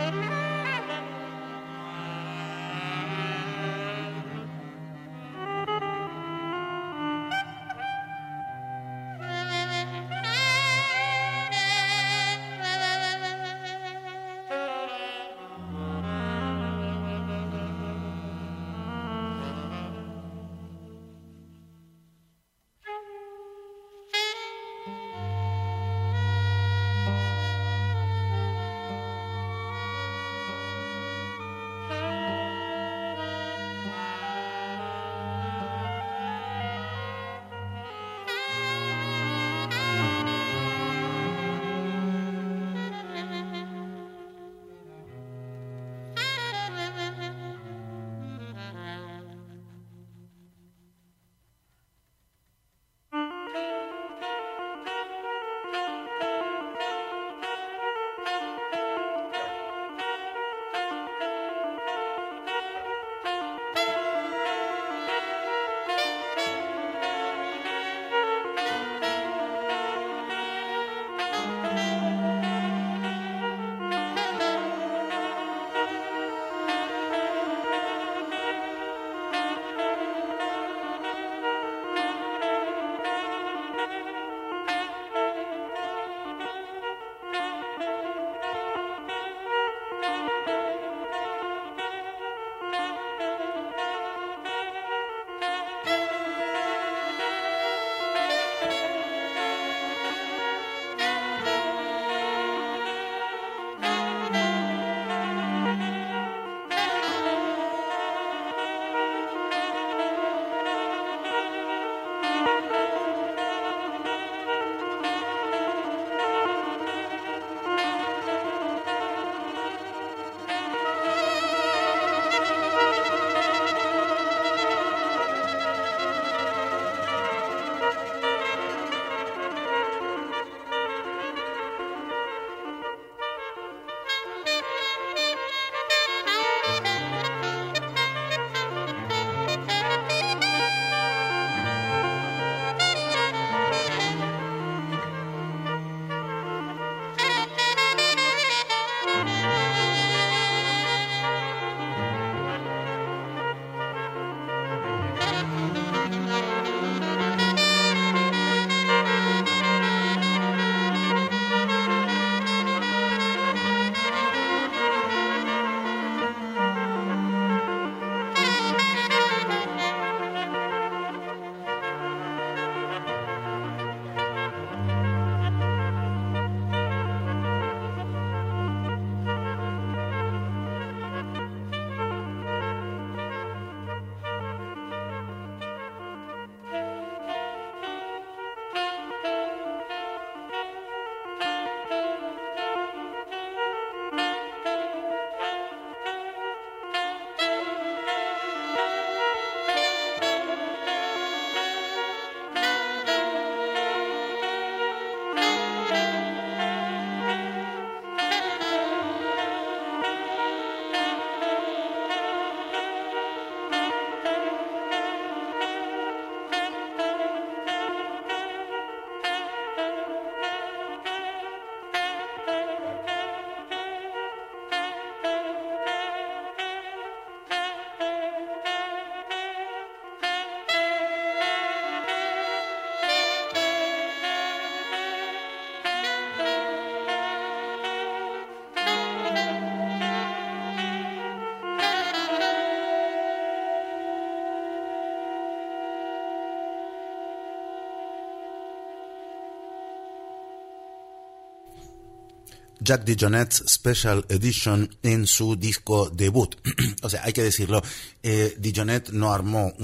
Jack DeJohnette's Special Edition en su disco debut. O sea, hay que decirlo, DeJohnette no armó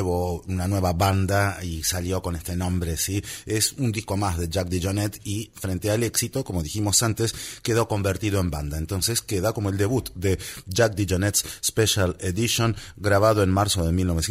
una nueva banda y salió con este nombre, ¿sí? Es un disco más de Jack DeJohnette y frente al éxito, como dijimos antes, quedó convertido en banda. Entonces queda como el debut de Jack DeJohnette's Special Edition, grabado en marzo de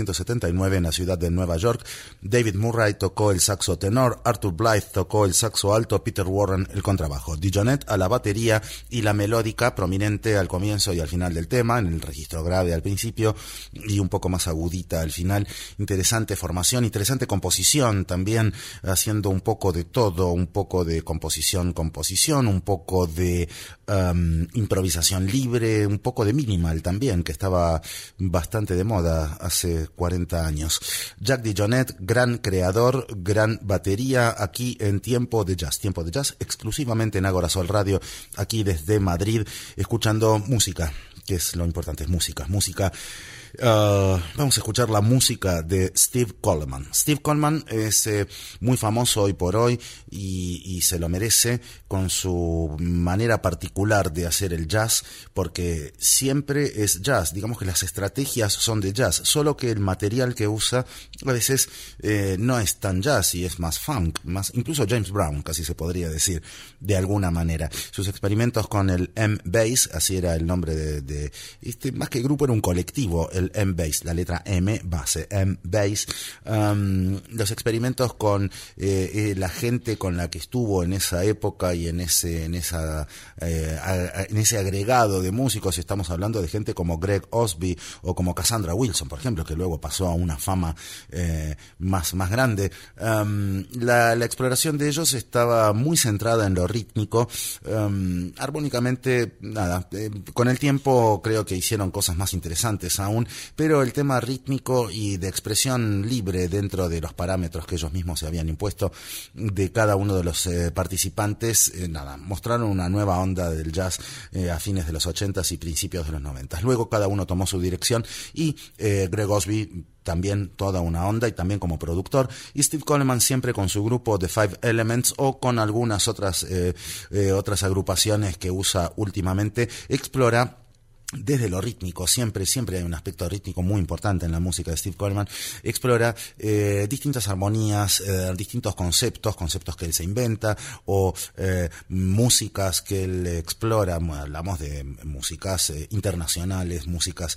1979 en la ciudad de Nueva York. David Murray tocó el saxo tenor, Arthur Blythe tocó el saxo alto, Peter Warren el contrabajo. DeJohnette a la batería y la melódica prominente al comienzo y al final del tema, en el registro grave al principio y un poco más agudita al final. Interesante formación, interesante composición también, haciendo un poco de todo, un poco de composición, un poco de improvisación libre, un poco de minimal también, que estaba bastante de moda hace 40 años. Jack DeJohnette, gran creador, gran batería, aquí en Tiempo de Jazz exclusivamente en Ágora Sol Radio, aquí desde Madrid, escuchando música, que es lo importante, es música. Vamos a escuchar la música de Steve Coleman. Steve Coleman es muy famoso hoy por hoy y se lo merece con su manera particular de hacer el jazz, porque siempre es jazz, digamos que las estrategias son de jazz, solo que el material que usa a veces no es tan jazz y es más funk, más incluso James Brown, casi se podría decir de alguna manera. Sus experimentos con el M-Bass, así era el nombre de más que grupo, era un colectivo, el M-Bass, la letra M, base, M-Bass. Los experimentos con la gente con la que estuvo en esa época y en ese agregado de músicos, estamos hablando de gente como Greg Osby o como Cassandra Wilson, por ejemplo, que luego pasó a una fama más grande. La exploración de ellos estaba muy centrada en lo rítmico. Armónicamente, nada, con el tiempo creo que hicieron cosas más interesantes aún, pero el tema rítmico y de expresión libre dentro de los parámetros que ellos mismos se habían impuesto de cada uno de los participantes, mostraron una nueva onda del jazz a fines de los 80s y principios de los 90s. Luego cada uno tomó su dirección y Greg Osby también toda una onda, y también como productor, y Steve Coleman siempre con su grupo The Five Elements o con algunas otras agrupaciones que usa últimamente, explora desde lo rítmico, siempre hay un aspecto rítmico muy importante en la música de Steve Coleman. Explora distintas armonías, distintos conceptos que él se inventa, o músicas que él explora. Hablamos de músicas internacionales, músicas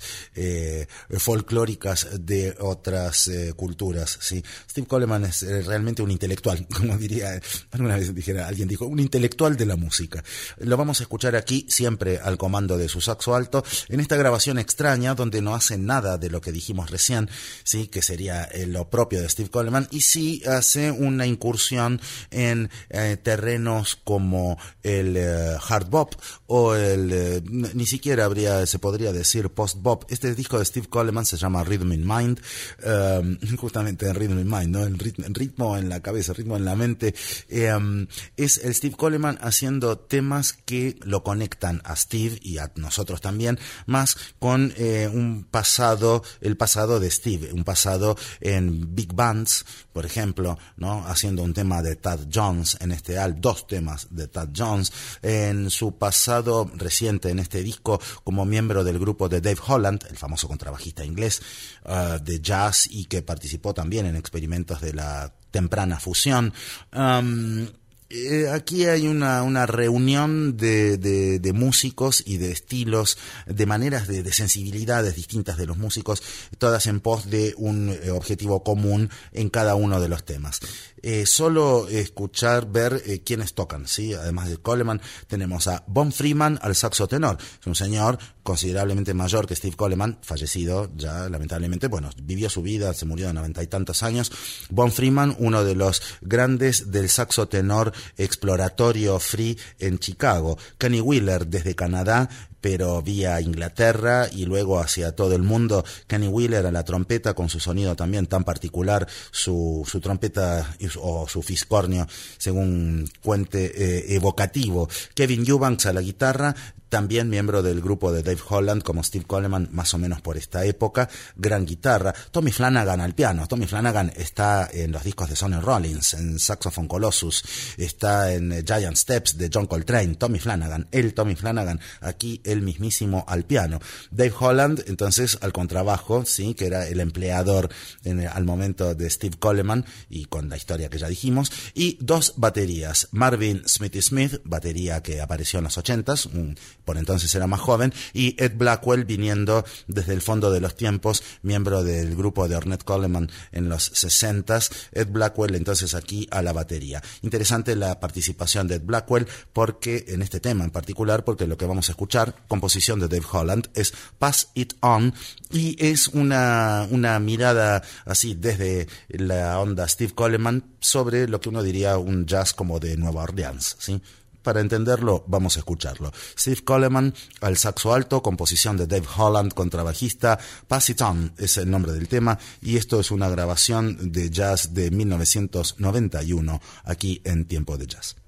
folclóricas de otras culturas, ¿sí? Steve Coleman es realmente un intelectual, como diría, alguna vez alguien dijo, un intelectual de la música. Lo vamos a escuchar aquí, siempre al comando de su saxo alto, en esta grabación extraña donde no hace nada de lo que dijimos recién, sí, que sería lo propio de Steve Coleman, y sí hace una incursión en terrenos como el hard bop o el ni siquiera se podría decir post bop. Este disco de Steve Coleman se llama Rhythm in Mind, justamente en Rhythm in Mind, ¿no? El ritmo en la cabeza, ritmo en la mente. Es el Steve Coleman haciendo temas que lo conectan a Steve y a nosotros también, más con el pasado de Steve, un pasado en big bands, por ejemplo, ¿no? Haciendo un tema de Thad Jones en este álbum, 2 temas de Thad Jones, en su pasado reciente en este disco como miembro del grupo de Dave Holland, el famoso contrabajista inglés de jazz, y que participó también en experimentos de la temprana fusión. Aquí hay una reunión de músicos y de estilos, de maneras de sensibilidades distintas de los músicos, todas en pos de un objetivo común en cada uno de los temas. Solo escuchar, ver quiénes tocan, ¿sí? Además de Coleman, tenemos a Bon Freeman al saxo tenor. Es un señor considerablemente mayor que Steve Coleman, fallecido ya lamentablemente, bueno, vivió su vida, se murió de 90 y tantos años. Bon Freeman, uno de los grandes del saxo tenor exploratorio free en Chicago. Kenny Wheeler desde Canadá, pero vía Inglaterra y luego hacia todo el mundo. Kenny Wheeler a la trompeta, con su sonido también tan particular, su trompeta o su fiscornio, según cuente, evocativo. Kevin Eubanks a la guitarra, también miembro del grupo de Dave Holland, como Steve Coleman, más o menos por esta época, gran guitarra. Tommy Flanagan al piano. Tommy Flanagan está en los discos de Sonny Rollins, en Saxophone Colossus, está en Giant Steps de John Coltrane. Tommy Flanagan, aquí él mismísimo al piano. Dave Holland, entonces, al contrabajo, ¿sí? Que era el empleador al momento de Steve Coleman, y con la historia que ya dijimos, y 2 baterías. Marvin Smithy Smith, batería que apareció en los 80s, por entonces era más joven, y Ed Blackwell viniendo desde el fondo de los tiempos, miembro del grupo de Ornette Coleman en los 60s. Ed Blackwell entonces aquí a la batería. Interesante la participación de Ed Blackwell porque en este tema en particular, porque lo que vamos a escuchar, composición de Dave Holland, es Pass It On, y es una mirada así desde la onda Steve Coleman sobre lo que uno diría un jazz como de Nueva Orleans, ¿sí? Para entenderlo, vamos a escucharlo. Steve Coleman al saxo alto, composición de Dave Holland, contrabajista. Pass It On es el nombre del tema, y esto es una grabación de jazz de 1991 aquí en Tiempo de Jazz.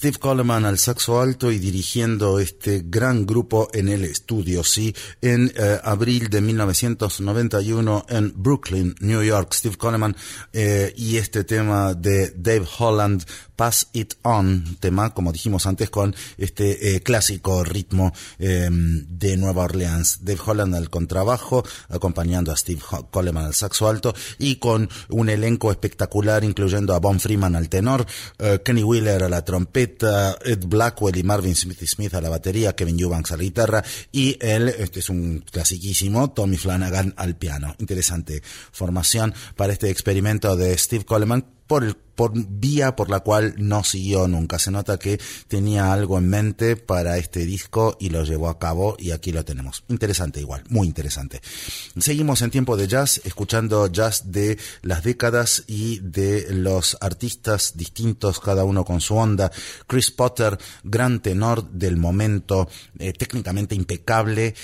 Steve Coleman al saxo alto y dirigiendo este gran grupo en el estudio, sí, en abril de 1991 en Brooklyn, New York. Steve Coleman y este tema de Dave Holland, Pass It On, tema, como dijimos antes, con este clásico ritmo de Nueva Orleans. Dave Holland al contrabajo, acompañando a Steve Coleman al saxo alto, y con un elenco espectacular, incluyendo a Von Freeman al tenor, Kenny Wheeler a la trompeta, Ed Blackwell y Marvin Smith a la batería, Kevin Eubanks a la guitarra, y este es un clasiquísimo, Tommy Flanagan al piano. Interesante formación para este experimento de Steve Coleman, por vía por la cual no siguió nunca. Se nota que tenía algo en mente para este disco y lo llevó a cabo, y aquí lo tenemos. Interesante igual, muy interesante. Seguimos en tiempo de jazz, escuchando jazz de las décadas y de los artistas distintos, cada uno con su onda. Chris Potter, gran tenor del momento, técnicamente impecable.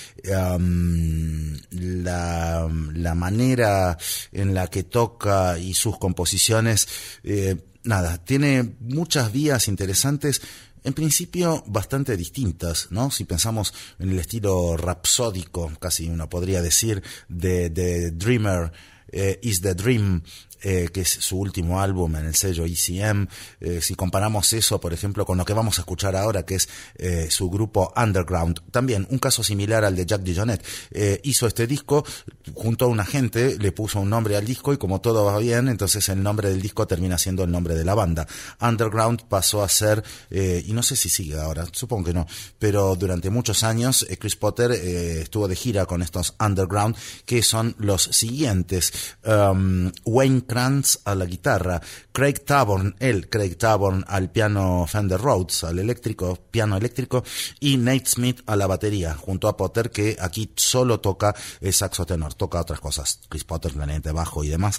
La manera en la que toca y sus composiciones, tiene muchas vías interesantes, en principio bastante distintas, ¿no? Si pensamos en el estilo rapsódico, casi uno podría decir, de Dreamer, Is the Dream, que es su último álbum en el sello ECM. Si comparamos eso, por ejemplo, con lo que vamos a escuchar ahora, que es su grupo Underground, también un caso similar al de Jack DeJohnette. Hizo este disco junto a un agente, le puso un nombre al disco, y como todo va bien, entonces el nombre del disco termina siendo el nombre de la banda. Underground pasó a ser, y no sé si sigue ahora, supongo que no, pero durante muchos años Chris Potter estuvo de gira con estos Underground, que son los siguientes: Wayne Krantz a la guitarra, Craig Taborn al piano Fender Rhodes, al piano eléctrico, y Nate Smith a la batería, junto a Potter, que aquí solo toca el saxo tenor, toca otras cosas, Chris Potter, clarinete, bajo y demás.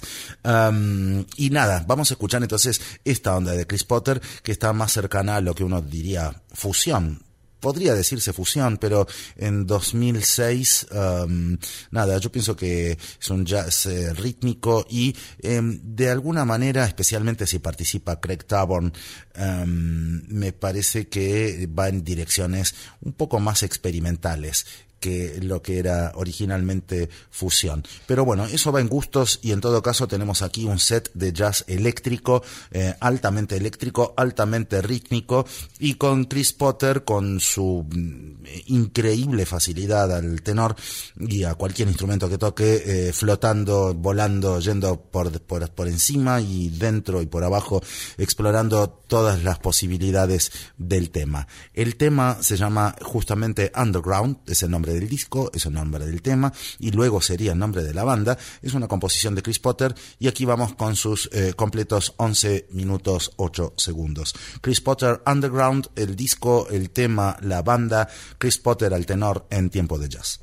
Y nada, vamos a escuchar entonces esta onda de Chris Potter, que está más cercana a lo que uno diría fusión. Podría decirse fusión, pero en 2006, yo pienso que es un jazz rítmico y de alguna manera, especialmente si participa Craig Taborn, me parece que va en direcciones un poco más experimentales que lo que era originalmente fusión. Pero bueno, eso va en gustos, y en todo caso tenemos aquí un set de jazz eléctrico, altamente rítmico, y con Chris Potter, con su increíble facilidad al tenor y a cualquier instrumento que toque, flotando, volando, yendo por encima y dentro y por abajo, explorando todas las posibilidades del tema. El tema se llama justamente Underground, es el nombre del disco, es el nombre del tema, y luego sería el nombre de la banda. Es una composición de Chris Potter, y aquí vamos con sus completos 11 minutos 8 segundos. Chris Potter, Underground, el disco, el tema, la banda, Chris Potter al tenor en tiempo de jazz.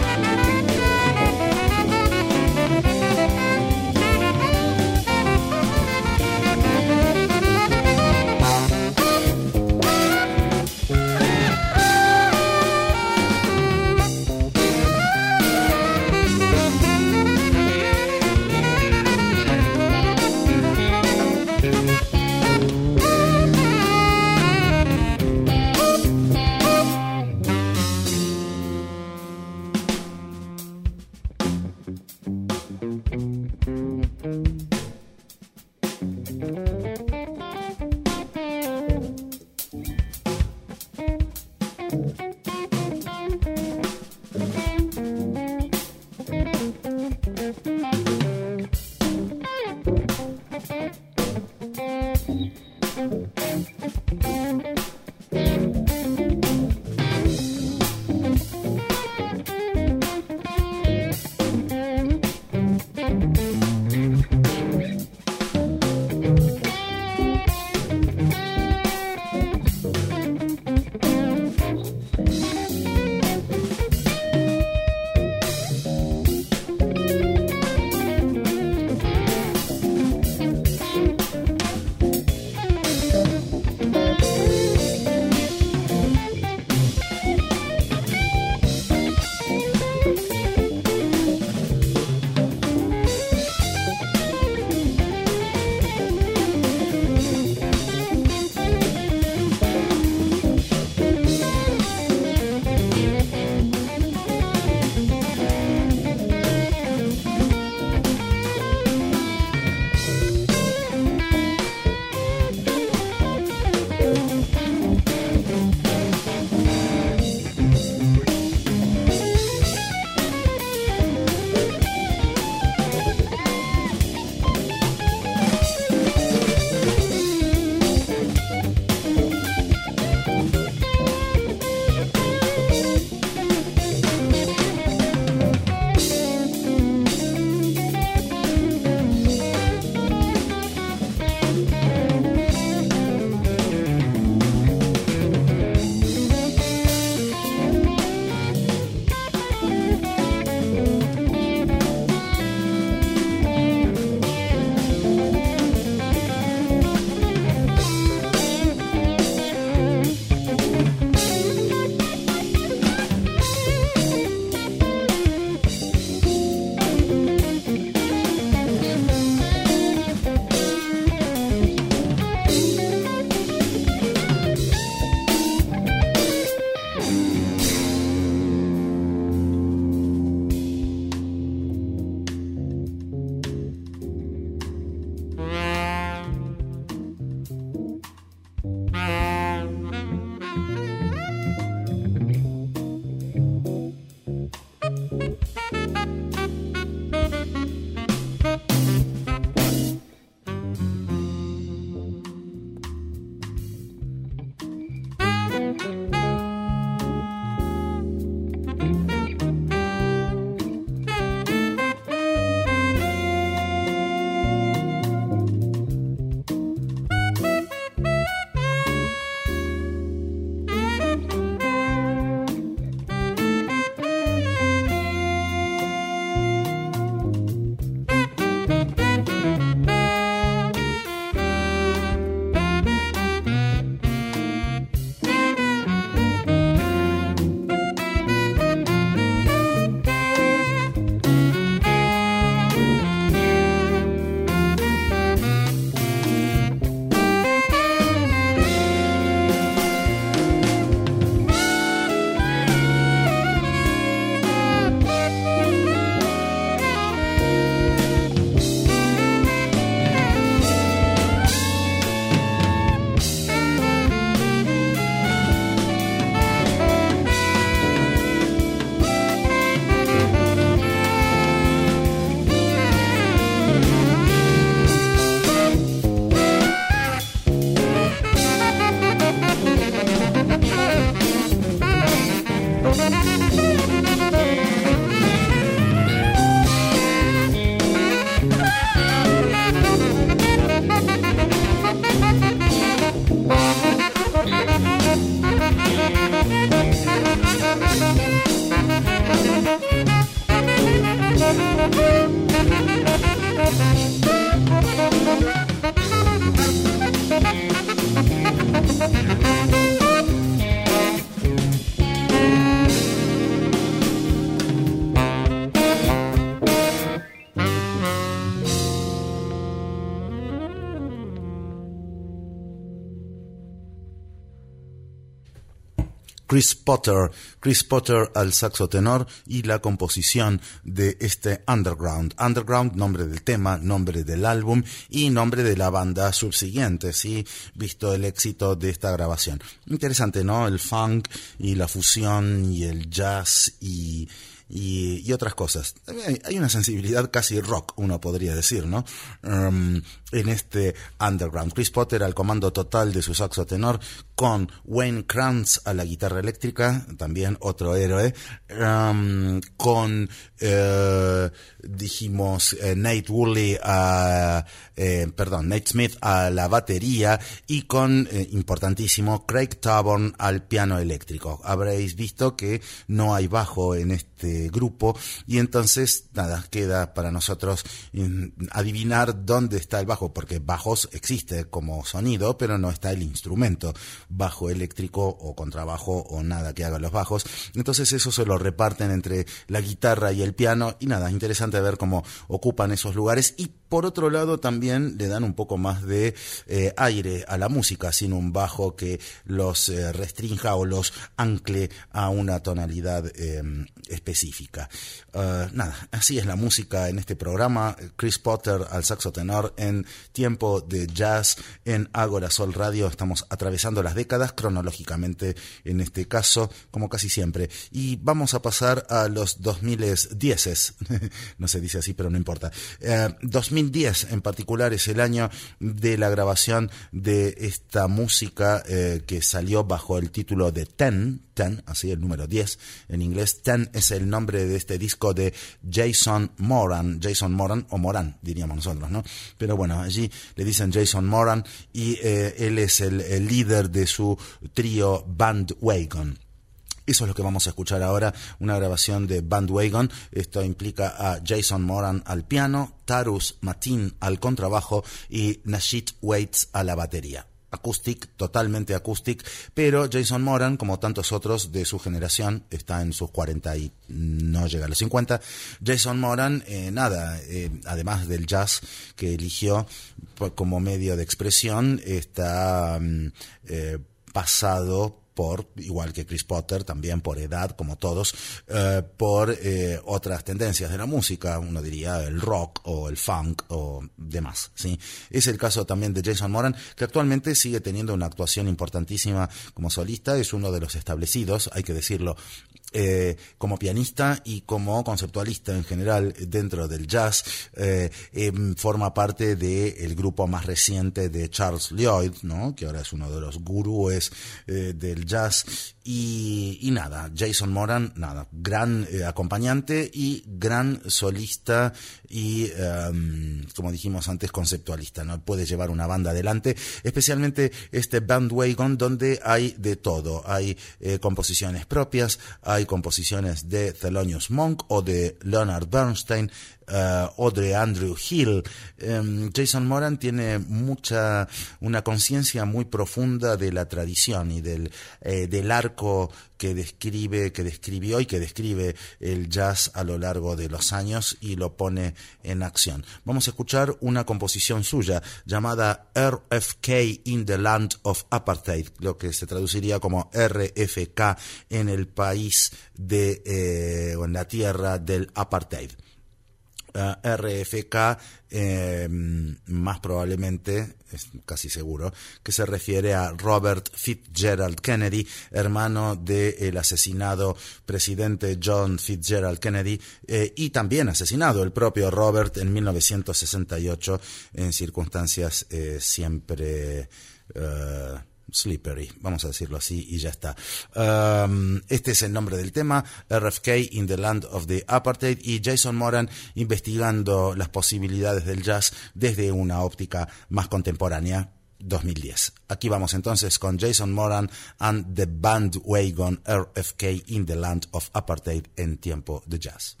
Chris Potter al saxo tenor y la composición de este Underground. Underground, nombre del tema, nombre del álbum y nombre de la banda subsiguiente, ¿sí? Visto el éxito de esta grabación. Interesante, ¿no? El funk y la fusión y el jazz y otras cosas. Hay una sensibilidad casi rock, uno podría decir, ¿no? En este Underground. Chris Potter al comando total de su saxo tenor, con Wayne Krantz a la guitarra eléctrica, también otro héroe, con Nate Smith a la batería y con, importantísimo, Craig Taborn al piano eléctrico. Habréis visto que no hay bajo en este grupo y entonces, nada, queda para nosotros adivinar dónde está el bajo, porque bajos existe como sonido, pero no está el instrumento, bajo eléctrico o contrabajo o nada que hagan los bajos. Entonces eso se lo reparten entre la guitarra y el piano y nada, interesante ver cómo ocupan esos lugares y por otro lado también le dan un poco más de aire a la música, sin un bajo que los restrinja o los ancle a una tonalidad específica. Nada, así es la música en este programa. Chris Potter al saxo tenor en Tiempo de Jazz en Ágora Sol Radio. Estamos atravesando las décadas cronológicamente en este caso, como casi siempre. Y vamos a pasar a los 2010. No se dice así, pero no importa. 2010 en particular es el año de la grabación de esta música que salió bajo el título de Ten, así el número 10 en inglés. Ten es el nombre de este disco de Jason Moran o Moran diríamos nosotros, ¿no? Pero bueno, allí le dicen Jason Moran y él es el líder de su trío Bandwagon. Eso es lo que vamos a escuchar ahora, una grabación de Bandwagon. Esto implica a Jason Moran al piano, Tarus Matin al contrabajo y Nashit Waits a la batería. Acoustic, totalmente acoustic, pero Jason Moran, como tantos otros de su generación, está en sus 40 y no llega a los 50. Jason Moran, además del jazz que eligió como medio de expresión, está pasado por, igual que Chris Potter, también por edad, como todos, por otras tendencias de la música, uno diría el rock o el funk o demás, ¿sí? Es el caso también de Jason Moran, que actualmente sigue teniendo una actuación importantísima como solista, es uno de los establecidos, hay que decirlo, como pianista y como conceptualista en general dentro del jazz. Forma parte del grupo más reciente de Charles Lloyd, ¿no? Que ahora es uno de los gurúes del jazz. Y nada, Jason Moran, gran acompañante y gran solista y, como dijimos antes, conceptualista, ¿no? Puede llevar una banda adelante, especialmente este Bandwagon, donde hay de todo. Hay composiciones propias, hay composiciones de Thelonious Monk o de Leonard Bernstein, o de Andrew Hill. Jason Moran tiene una conciencia muy profunda de la tradición y del arco que describió y que describe el jazz a lo largo de los años y lo pone en acción. Vamos a escuchar una composición suya llamada RFK in the Land of Apartheid, lo que se traduciría como RFK en el país o en la tierra del apartheid. RFK, más probablemente, es casi seguro, que se refiere a Robert Fitzgerald Kennedy, hermano del asesinado presidente John Fitzgerald Kennedy, y también asesinado el propio Robert en 1968 en circunstancias siempre Slippery, vamos a decirlo así y ya está. Este es el nombre del tema, RFK in the Land of the Apartheid, y Jason Moran investigando las posibilidades del jazz desde una óptica más contemporánea, 2010. Aquí vamos entonces con Jason Moran and the Bandwagon, RFK in the Land of Apartheid en tiempo de jazz.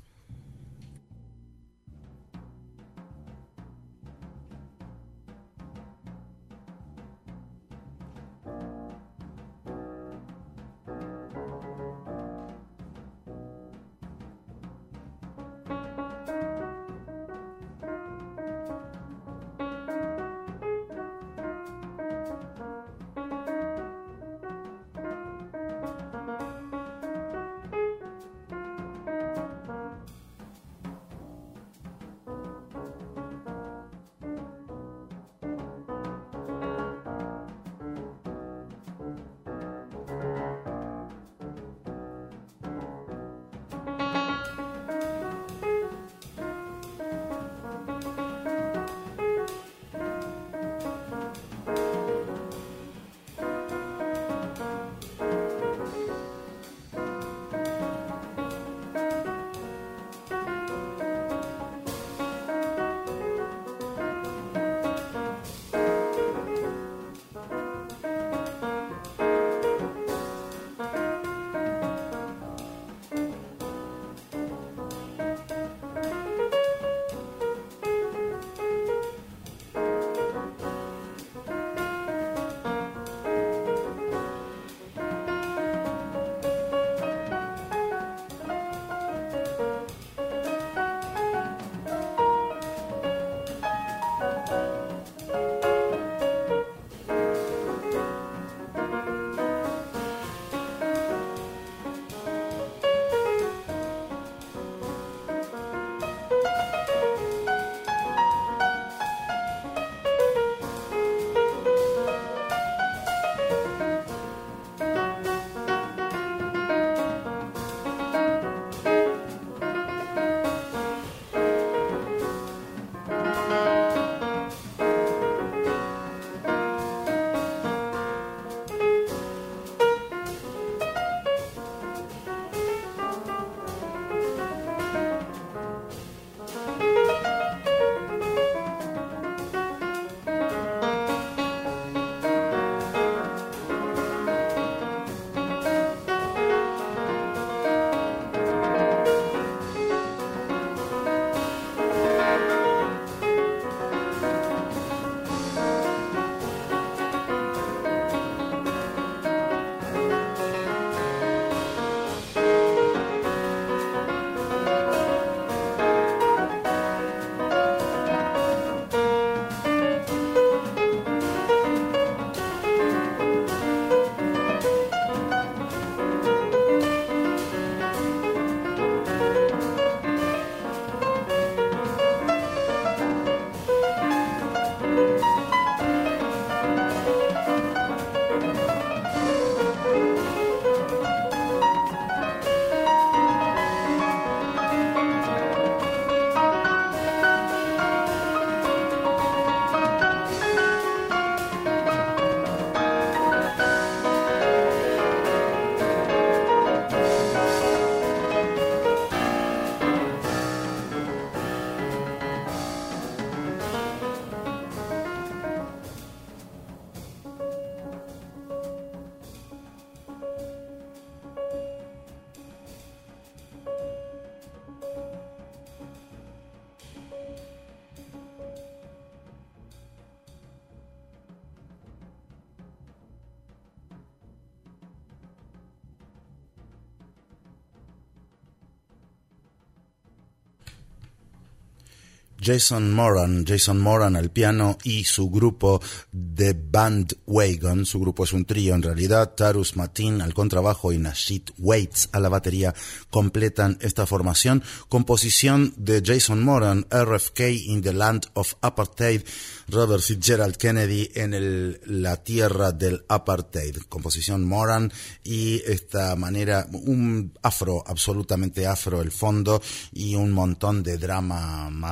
Jason Moran al piano y su grupo The Bandwagon. Su grupo es un trío en realidad. Tarus Matin al contrabajo y Nasheed Waits a la batería completan esta formación. Composición de Jason Moran, RFK in the Land of Apartheid, Robert Fitzgerald Kennedy en la tierra del apartheid. Composición Moran, y esta manera, un afro, absolutamente afro el fondo, y un montón de drama más de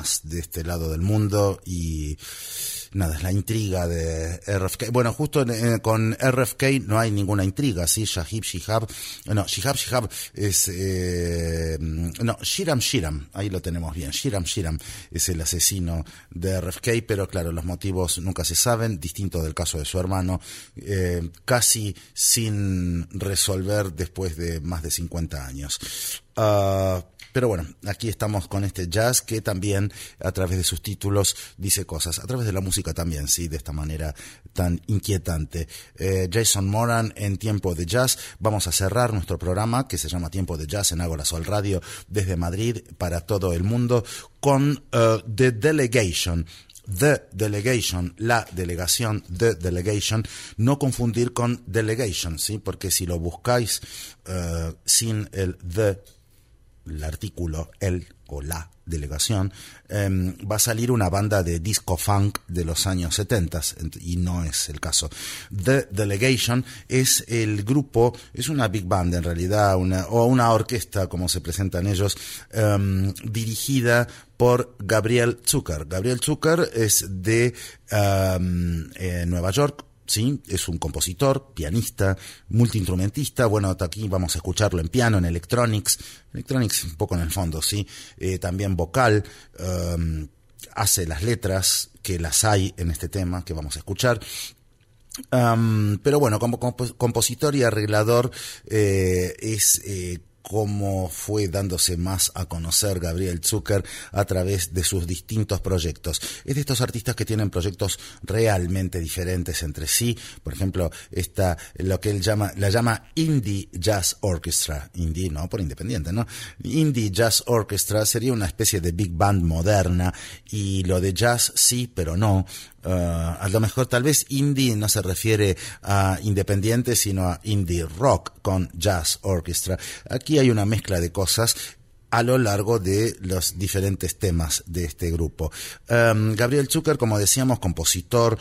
este lado del mundo y nada, es la intriga de RFK. Bueno, justo con RFK no hay ninguna intriga, ¿sí? Shihab es... Shiram, ahí lo tenemos bien. Shiram es el asesino de RFK, pero claro, los motivos nunca se saben, distinto del caso de su hermano, casi sin resolver después de más de 50 años. Pero bueno, aquí estamos con este jazz que también a través de sus títulos dice cosas, a través de la música también, sí, de esta manera tan inquietante. Jason Moran en Tiempo de Jazz. Vamos a cerrar nuestro programa que se llama Tiempo de Jazz en Ágora Sol Radio desde Madrid para todo el mundo con The Delegation. The Delegation, la delegación, The Delegation, no confundir con Delegation, ¿sí? Porque si lo buscáis sin el artículo, el o la delegación, va a salir una banda de disco funk de los años 70 y no es el caso. The Delegation es el grupo, es una big band en realidad, una orquesta como se presentan ellos, dirigida por Gabriel Zucker. Gabriel Zucker es de Nueva York. Sí, es un compositor, pianista, multiinstrumentista. Bueno, aquí vamos a escucharlo en piano, en electronics un poco en el fondo, sí. También vocal, hace las letras, que las hay en este tema que vamos a escuchar. Pero bueno, como compositor y arreglador es cómo fue dándose más a conocer Gabriel Zucker a través de sus distintos proyectos. Es de estos artistas que tienen proyectos realmente diferentes entre sí. Por ejemplo, lo que él la llama Indie Jazz Orchestra. Indie, no por independiente, ¿no? Indie Jazz Orchestra sería una especie de big band moderna, y lo de jazz sí, pero no. A lo mejor tal vez indie no se refiere a independiente, sino a indie rock con jazz orchestra. Aquí hay una mezcla de cosas a lo largo de los diferentes temas de este grupo. Gabriel Zucker, como decíamos, compositor,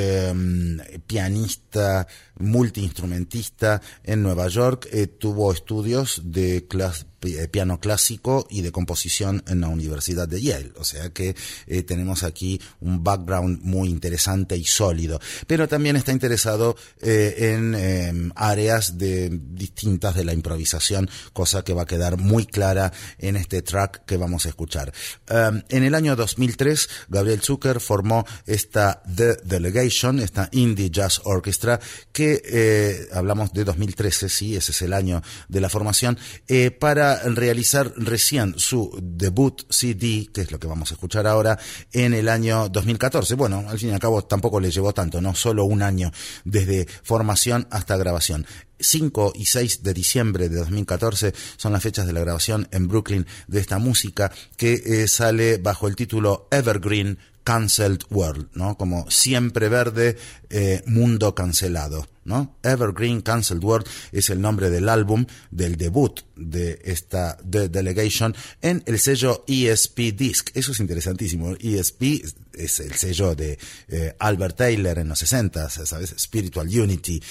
pianista, multiinstrumentista en Nueva York, tuvo estudios de piano clásico y de composición en la Universidad de Yale, o sea que tenemos aquí un background muy interesante y sólido, pero también está interesado en áreas distintas de la improvisación, cosa que va a quedar muy clara en este track que vamos a escuchar. En el año 2003, Gabriel Zucker formó esta The Delegation, esta Indie Jazz Orchestra, que hablamos de 2013, sí, ese es el año de la formación, para realizar recién su debut CD, que es lo que vamos a escuchar ahora, en el año 2014. Bueno, al fin y al cabo tampoco le llevó tanto, no solo un año desde formación hasta grabación. 5 y 6 de diciembre de 2014 son las fechas de la grabación en Brooklyn de esta música que sale bajo el título Evergreen Cancelled World, ¿no? Como siempre verde, mundo cancelado, ¿no? Evergreen Cancelled World es el nombre del álbum, del debut de esta The Delegation en el sello ESP Disc. Eso es interesantísimo. ESP es el sello de Albert Taylor en los 60, ¿sabes? Spiritual Unity,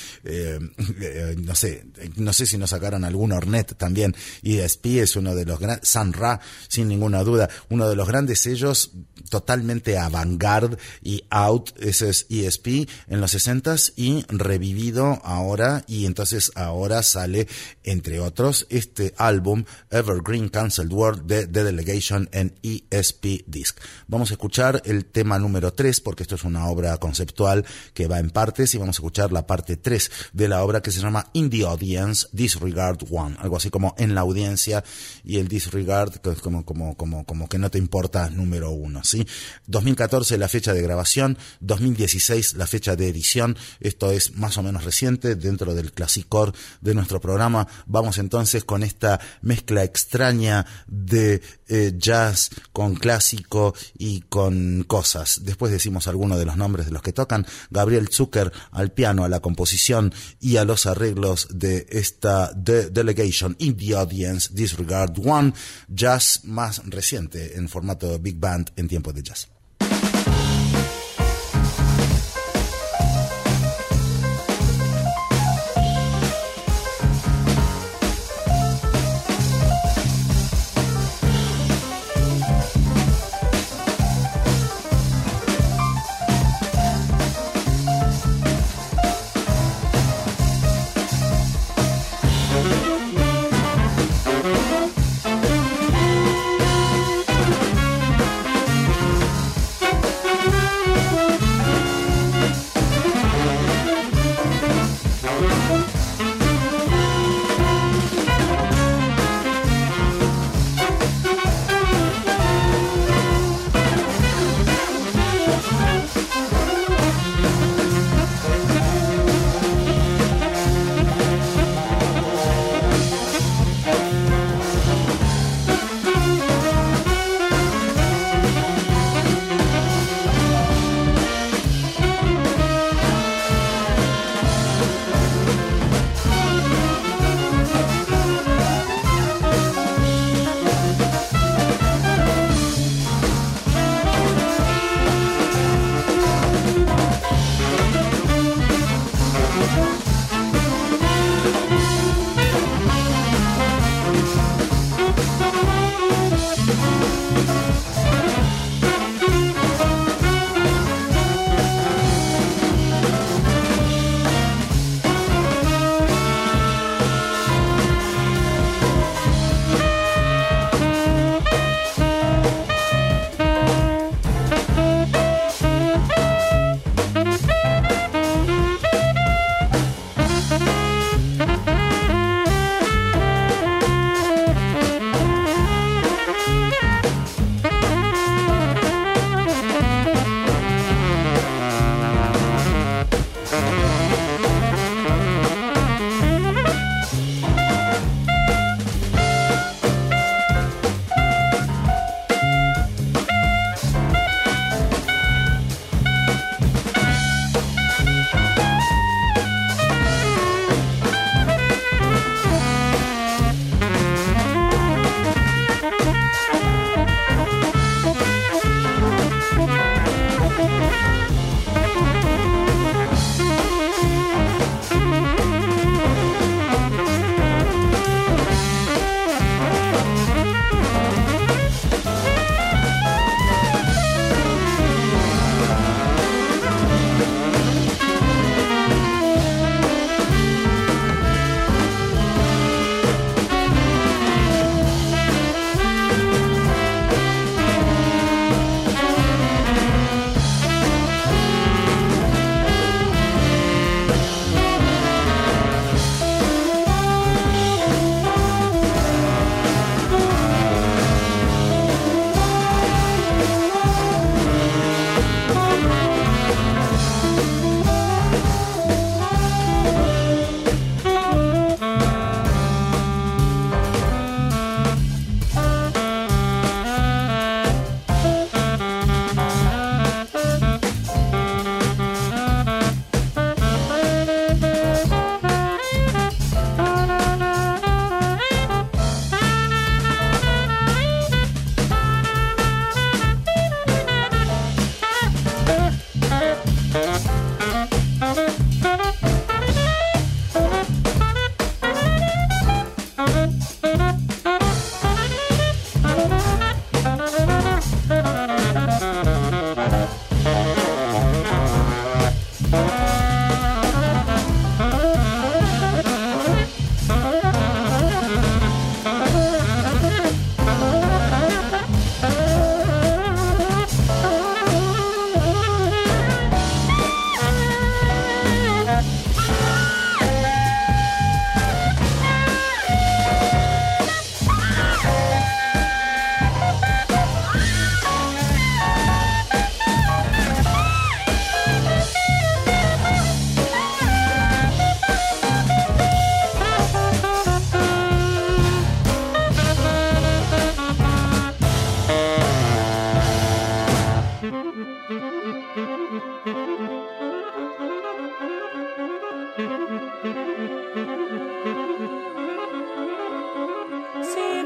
no sé si nos sacaron algún Ornette también. ESP es uno de los grandes, Sun Ra, sin ninguna duda, uno de los grandes sellos totalmente avant-garde y out. Ese es ESP en los 60s y revivido ahora, y entonces ahora sale, entre otros, este álbum Evergreen Cancelled World de The Delegation en ESP Disc. Vamos a escuchar el tema número 3, porque esto es una obra conceptual que va en partes, y vamos a escuchar la parte 3 de la obra, que se llama In the Audience, Disregard One, algo así como en la audiencia, y el disregard que es como que no te importa número 1, ¿sí? 2014 la fecha de grabación, 2016 la fecha de edición. Esto es más o menos reciente dentro del clasicor de nuestro programa. Vamos entonces con esta mezcla extraña de jazz con clásico y con cosas. Después decimos algunos de los nombres de los que tocan. Gabriel Zucker al piano, a la composición y a los arreglos de esta The Delegation, In the Audience, Disregard One, jazz más reciente en formato big band en tiempo de jazz.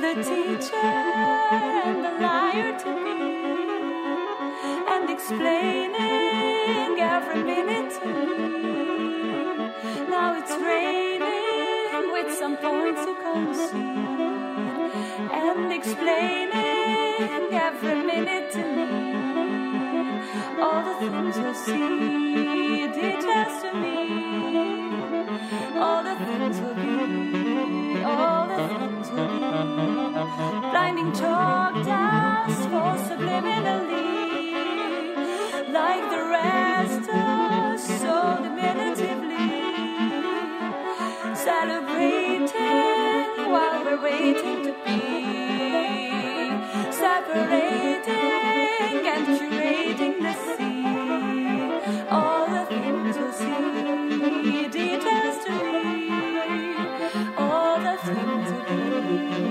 the teacher and the liar to me, and explaining every minute to me. Now it's raining with some points to concede, and explaining every minute to me. All the things you'll see, details to me. All the things will be, all the things will be. Blinding chalk dust falls subliminally, like the rest us so diminutively. Celebrating while we're waiting to be separating and curating the sea. All the things you'll see, details to me. All the things will be.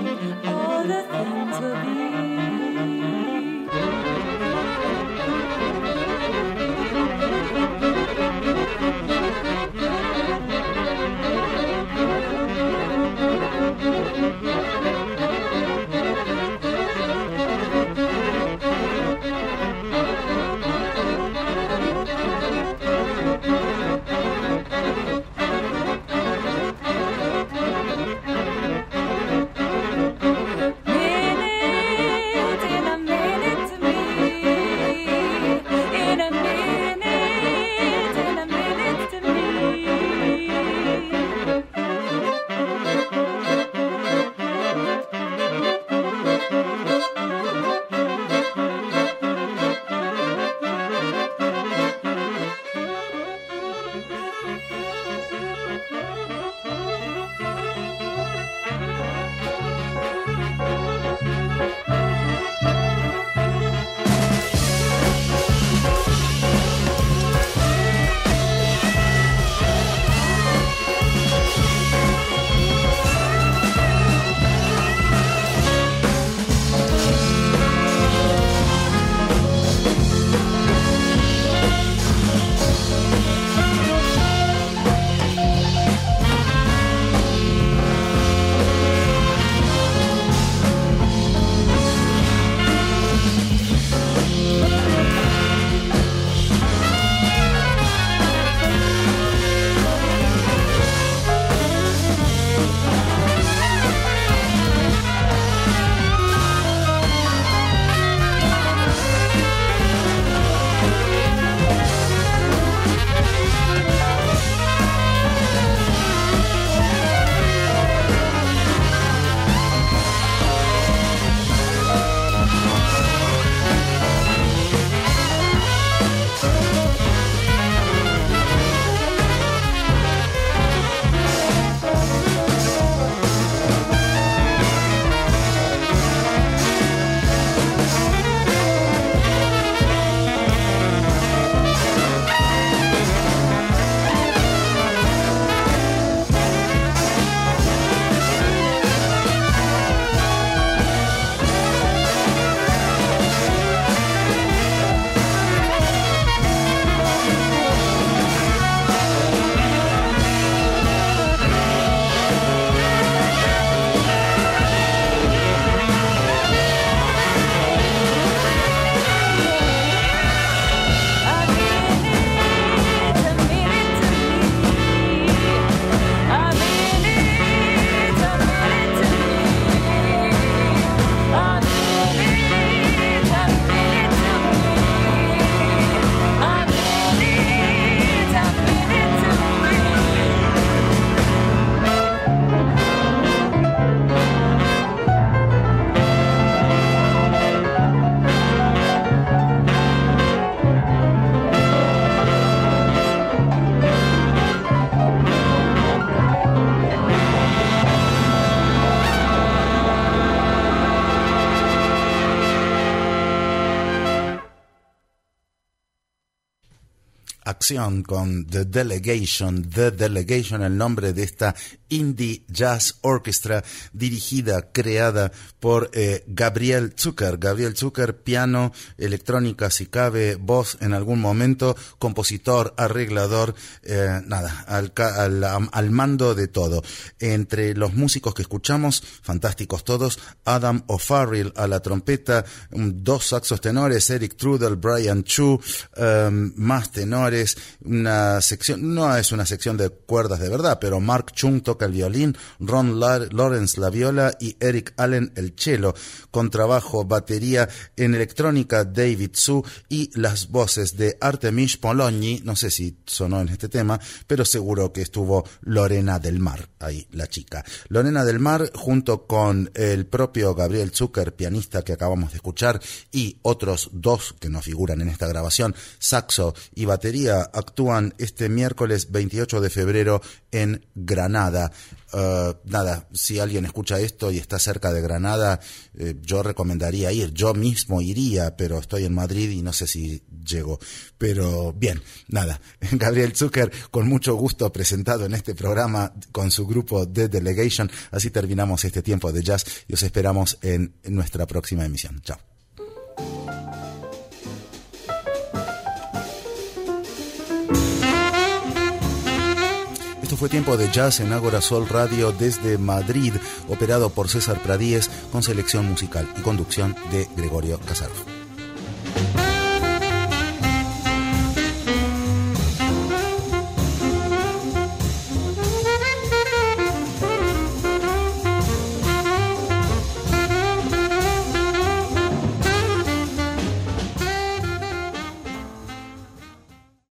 acción con The Delegation, el nombre de esta Indie Jazz Orchestra dirigida, creada por Gabriel Zucker, piano, electrónica si cabe, voz en algún momento, compositor, arreglador, al mando de todo. Entre los músicos que escuchamos, fantásticos todos, Adam O'Farrill a la trompeta, dos saxos tenores, Eric Trudel, Brian Chu, más tenores, una sección, no es una sección de cuerdas de verdad, pero Mark Chung toca el violín, Ron Lawrence la viola y Eric Allen el cello, contrabajo, batería, en electrónica David Su y las voces de Artemis Pologni, no sé si sonó en este tema, pero seguro que estuvo Lorena del Mar, ahí la chica. Lorena del Mar junto con el propio Gabriel Zucker, pianista que acabamos de escuchar, y otros dos que no figuran en esta grabación, saxo y batería, actúan este miércoles 28 de febrero en Granada. Si alguien escucha esto y está cerca de Granada, yo recomendaría ir. Yo mismo iría, pero estoy en Madrid y no sé si llego. Pero bien, Gabriel Zucker, con mucho gusto presentado en este programa con su grupo The Delegation. Así terminamos este tiempo de jazz y os esperamos en nuestra próxima emisión. Chao. Esto fue Tiempo de Jazz en Ágora Sol Radio desde Madrid, operado por César Pradíez, con selección musical y conducción de Gregorio Casarov.